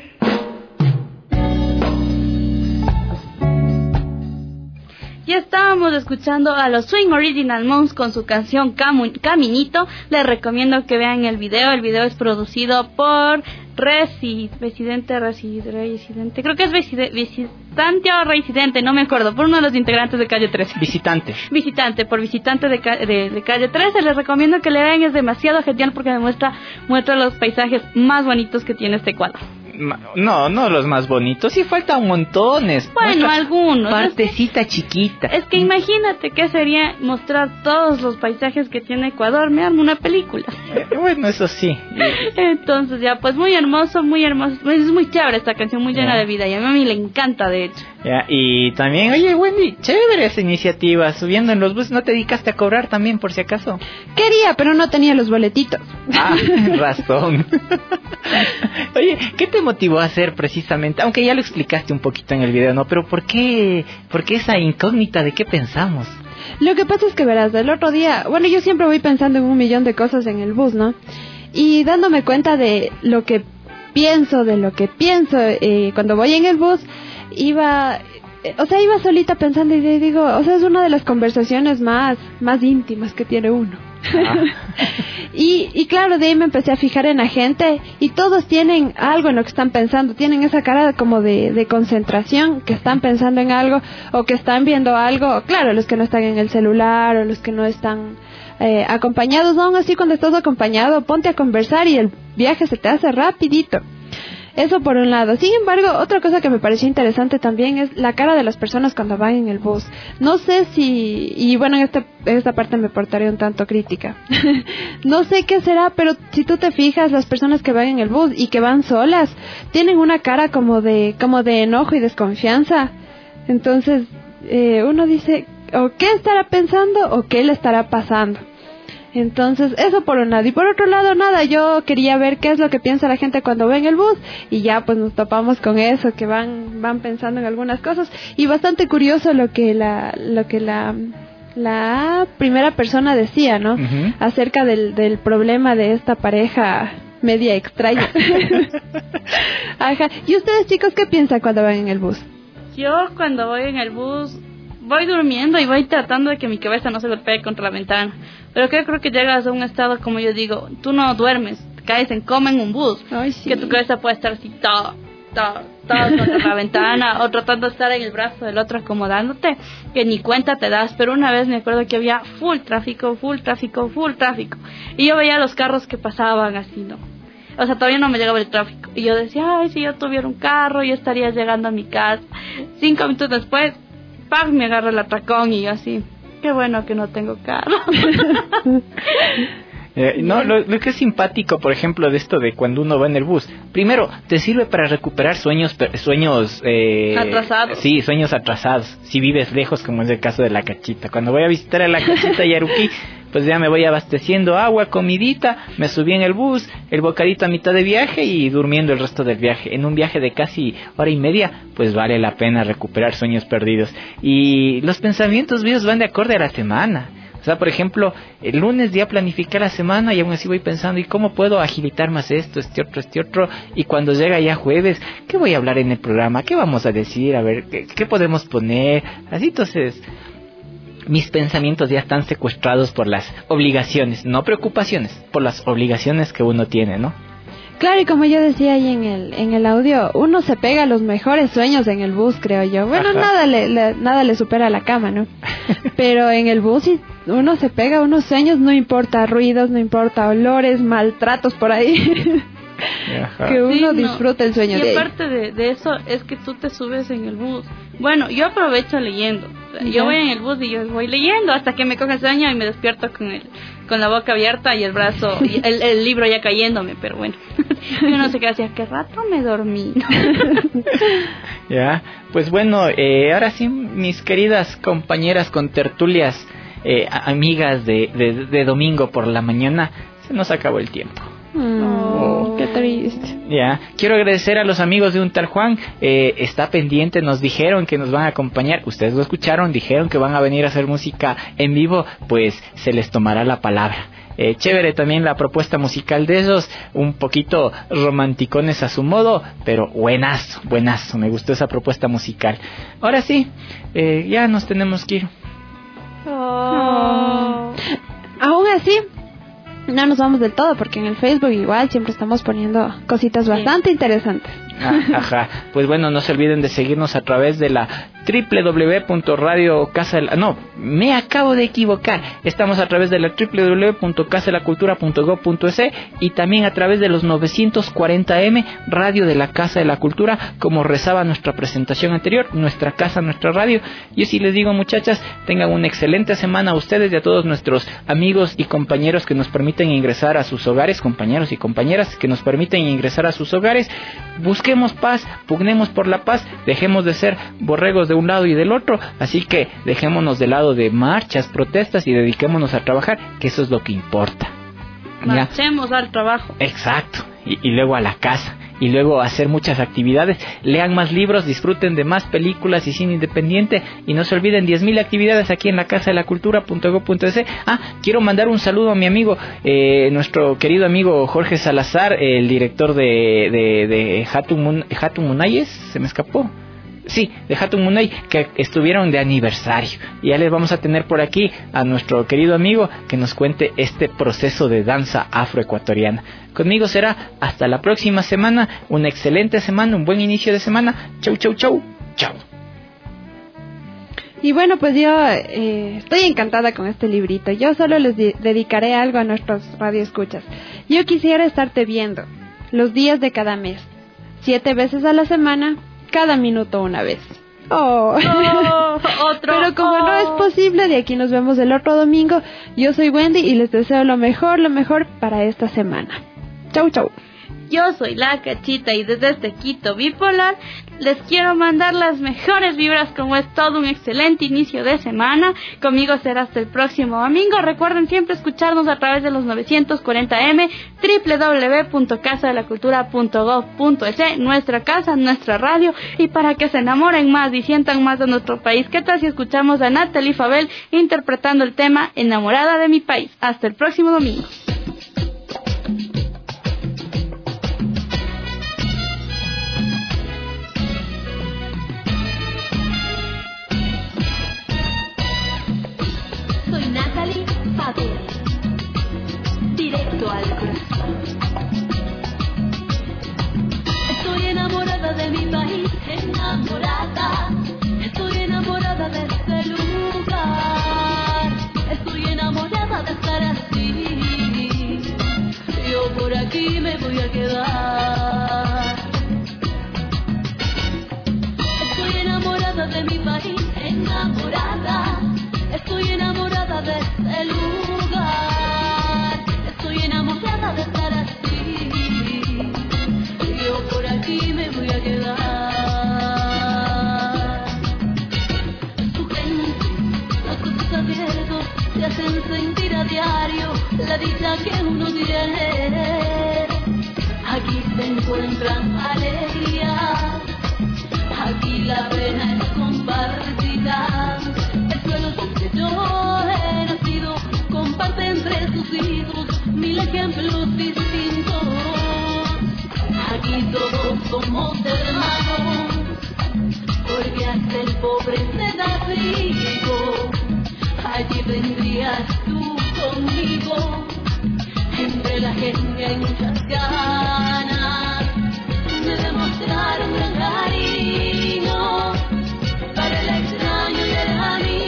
Ya estábamos escuchando a los Swing Original Moms con su canción Camu- Caminito. Les recomiendo que vean el video. El video es producido por Resi, Residente, Resi, Residente, creo que es Viside, Visitante o Residente, no me acuerdo, por uno de los integrantes de Calle trece. Visitante. Visitante, por Visitante de, de, de Calle trece. Les recomiendo que le vean, es demasiado genial porque me muestra, muestra los paisajes más bonitos que tiene este Ecuador. No, no los más bonitos, sí faltan montones. Bueno, Muestra algunos. Partecita es que, chiquita. Es que imagínate qué sería mostrar todos los paisajes que tiene Ecuador, me armo una película. Eh, bueno, eso sí. Entonces ya, pues muy hermoso, muy hermoso. Es muy chévere esta canción, muy llena ya. de vida y a mí le encanta, de hecho. Ya, y también, oye Wendy, chévere esa iniciativa, subiendo en los buses, ¿no te dedicaste a cobrar también por si acaso? Quería, pero no tenía los boletitos. Ah, razón. Oye, ¿qué te motivó a hacer precisamente? Aunque ya lo explicaste un poquito en el video, ¿no? Pero ¿por qué, por qué esa incógnita de qué pensamos? Lo que pasa es que verás, el otro día, bueno, yo siempre voy pensando en un millón de cosas en el bus, ¿no? Y dándome cuenta de lo que pienso, de lo que pienso, eh, cuando voy en el bus, iba, eh, o sea, iba solita pensando y digo, o sea, es una de las conversaciones más, más íntimas que tiene uno. Ah. y, y claro, de ahí me empecé a fijar en la gente y todos tienen algo en lo que están pensando, tienen esa cara como de, de concentración, que están pensando en algo o que están viendo algo. Claro, los que no están en el celular o los que no están eh, acompañados, aún así cuando estás acompañado ponte a conversar y el viaje se te hace rapidito. Eso por un lado. Sin embargo, otra cosa que me pareció interesante también es la cara de las personas cuando van en el bus. No sé si, y bueno, en esta, en esta parte me portaré un tanto crítica. No sé qué será, pero si tú te fijas, las personas que van en el bus y que van solas, tienen una cara como de, como de enojo y desconfianza. Entonces, eh, uno dice, o qué estará pensando o qué le estará pasando. Entonces, eso por un lado. Y por otro lado, nada, yo quería ver qué es lo que piensa la gente cuando ve en el bus. Y ya, pues nos topamos con eso, que van van pensando en algunas cosas. Y bastante curioso lo que la lo que la la primera persona decía, ¿no? Uh-huh. Acerca del, del problema de esta pareja media extraña. Ajá. ¿Y ustedes, chicos, qué piensan cuando van en el bus? Yo, cuando voy en el bus, voy durmiendo y voy tratando de que mi cabeza no se golpee contra la ventana. Pero que creo que llegas a un estado, como yo digo, tú no duermes, caes en coma en un bus. Ay, sí. Que tu cabeza puede estar así, todo, todo, todo contra la ventana, o tratando de estar en el brazo del otro acomodándote, que ni cuenta te das. Pero una vez me acuerdo que había full tráfico, full tráfico, full tráfico. Y yo veía los carros que pasaban así, ¿no? O sea, todavía no me llegaba el tráfico. Y yo decía, ay, si yo tuviera un carro, yo estaría llegando a mi casa. Cinco minutos después, ¡pam!, me agarra el atracón y yo así, qué bueno que no tengo carro. eh, no, lo, lo que es simpático, por ejemplo, de esto de cuando uno va en el bus, primero, te sirve para recuperar sueños, sueños eh, atrasados. Sí, sueños atrasados, si vives lejos, como es el caso de la Cachita. Cuando voy a visitar a la Cachita y Aruquí, pues ya me voy abasteciendo agua, comidita, me subí en el bus, el bocadito a mitad de viaje y durmiendo el resto del viaje. En un viaje de casi hora y media, pues vale la pena recuperar sueños perdidos. Y los pensamientos míos van de acorde a la semana. O sea, por ejemplo, el lunes ya planifiqué la semana y aún así voy pensando, ¿y cómo puedo agilitar más esto, este otro, este otro? Y cuando llega ya jueves, ¿qué voy a hablar en el programa? ¿Qué vamos a decir? A ver, ¿qué, qué podemos poner? Así, entonces, mis pensamientos ya están secuestrados por las obligaciones, no preocupaciones, por las obligaciones que uno tiene, ¿no? Claro, y como yo decía ahí en el en el audio, uno se pega los mejores sueños en el bus, creo yo. Bueno, Ajá. nada le, le nada le supera a la cama, ¿no? Pero en el bus uno se pega unos sueños, no importa ruidos, no importa olores, maltratos por ahí. Ajá. Que uno sí, disfruta no. el sueño y de Y aparte de, de eso es que tú te subes en el bus. Bueno, yo aprovecho leyendo. O sea, yo voy en el bus y yo voy leyendo hasta que me coge el sueño y me despierto con el con la boca abierta y el brazo, y el, el libro ya cayéndome, pero bueno. Yo no sé qué hacía, qué rato me dormí. Ya, pues bueno, eh, ahora sí, mis queridas compañeras contertulias, eh, amigas de, de, de domingo por la mañana, se nos acabó el tiempo. Oh, qué triste. Ya, quiero agradecer a los amigos de Un Tal Juan. Eh, está pendiente, nos dijeron que nos van a acompañar. Ustedes lo escucharon, dijeron que van a venir a hacer música en vivo. Pues se les tomará la palabra. Eh, chévere también la propuesta musical de ellos, un poquito romanticones a su modo, pero buenazo, buenazo, me gustó esa propuesta musical. Ahora sí, eh, ya nos tenemos que ir. Oh. Aún así, no nos vamos del todo, porque en el Facebook igual siempre estamos poniendo cositas bastante sí. interesantes. Ah, ajá, pues bueno, no se olviden de seguirnos a través de la doble u doble u doble u punto radio casa de la... No, me acabo de equivocar. Estamos a través de la doble u doble u doble u punto casa de la cultura punto gob punto es y también a través de los novecientos cuarenta eme, Radio de la Casa de la Cultura, como rezaba nuestra presentación anterior, nuestra casa, nuestra radio. Yo sí les digo, muchachas, tengan una excelente semana a ustedes y a todos nuestros amigos y compañeros que nos permiten ingresar a sus hogares, compañeros y compañeras que nos permiten ingresar a sus hogares. Busquemos paz, pugnemos por la paz, dejemos de ser borregos de un lado y del otro, así que dejémonos del lado de marchas, protestas y dediquémonos a trabajar, que eso es lo que importa. Marchemos al trabajo. Exacto, y, y luego a la casa, y luego a hacer muchas actividades, lean más libros, disfruten de más películas y cine independiente, y no se olviden diez mil actividades aquí en la casa de la cultura punto gob punto es. Ah, quiero mandar un saludo a mi amigo, eh, nuestro querido amigo Jorge Salazar, el director de, de, de Hatun, Mun, Hatun Munayes, se me escapó. Sí, de Hatun Munay, que estuvieron de aniversario. Y ya les vamos a tener por aquí a nuestro querido amigo que nos cuente este proceso de danza afroecuatoriana. Conmigo será hasta la próxima semana. Una excelente semana, un buen inicio de semana. Chau, chau, chau, chau. Y bueno, pues yo eh, estoy encantada con este librito. Yo solo les de- dedicaré algo a nuestros radioescuchas. Yo quisiera estarte viendo los días de cada mes, siete veces a la semana, cada minuto una vez. Oh. Oh, otro. Pero como oh. no es posible, de aquí nos vemos el otro domingo. Yo soy Wendy y les deseo lo mejor, lo mejor para esta semana. Chau, chau. Yo soy la Cachita y desde este Quito bipolar les quiero mandar las mejores vibras, como es todo un excelente inicio de semana. Conmigo será hasta el próximo domingo. Recuerden siempre escucharnos a través de los novecientos cuarenta eme, doble u doble u doble u punto casa de la cultura punto gob punto es, nuestra casa, nuestra radio, y para que se enamoren más y sientan más de nuestro país, ¿qué tal si escuchamos a Natalie Fabel interpretando el tema Enamorada de mi país? Hasta el próximo domingo. Soy Natalie Fabel, directo al corazón. Estoy enamorada de mi país, enamorada. Estoy enamorada de este lugar. Estoy enamorada de estar así. Yo por aquí me voy a quedar. Estoy enamorada de mi país, enamorada. Estoy enamorada de este lugar. Estoy enamorada de estar así. Yo por aquí me voy a quedar. Su gente, los ojos abiertos, te hacen sentir a diario la dicha que uno tiene. Aquí se encuentran alegrías. Aquí la pena es compartida. Yo he nacido, comparte entre sus hijos mil ejemplos distintos. Aquí todos somos hermanos, porque hasta el pobre se da frío. Allí vendrías tú conmigo, entre la gente hay muchas ganas de demostrar un gran cariño para el extraño y el amigo.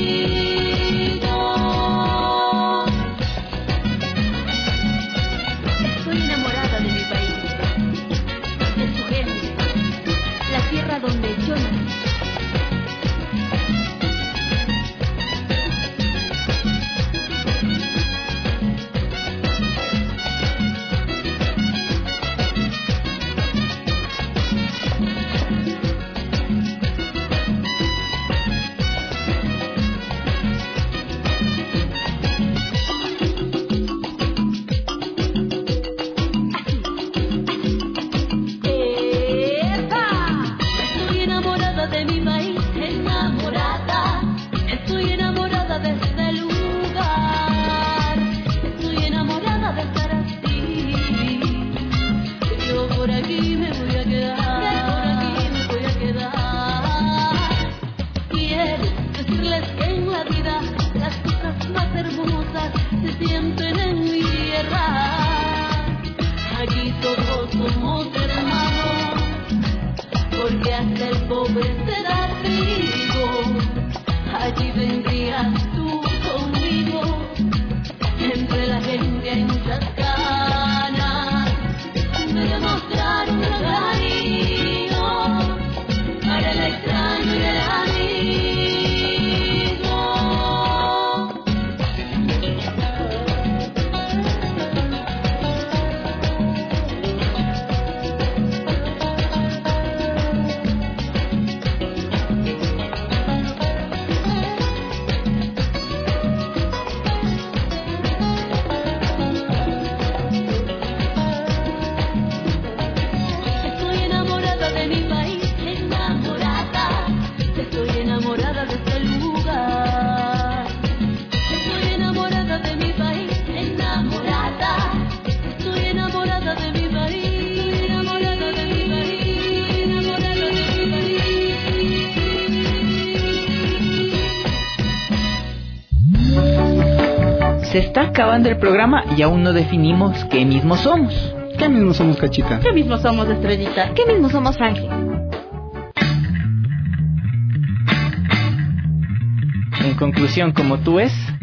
Donde yo nací. Estoy enamorada de este lugar. Estoy todos somos hermanos, porque hasta el pobre se da trigo. Allí vendrías tú conmigo, entre la gente hay muchas ganas de demostrar un cariño para el extraño y el amigo. Estoy enamorada de mi país, enamorada. Estoy enamorada de este lugar. Estoy enamorada de mi país, enamorada. Estoy enamorada de mi país, enamorada de mi país, enamorada de mi país. Se está acabando el programa y aún no definimos qué mismo somos. ¿Qué mismo somos, Cachita? ¿Qué mismo somos, Estrellita? ¿Qué mismo somos, Franklin? En conclusión, como tú es,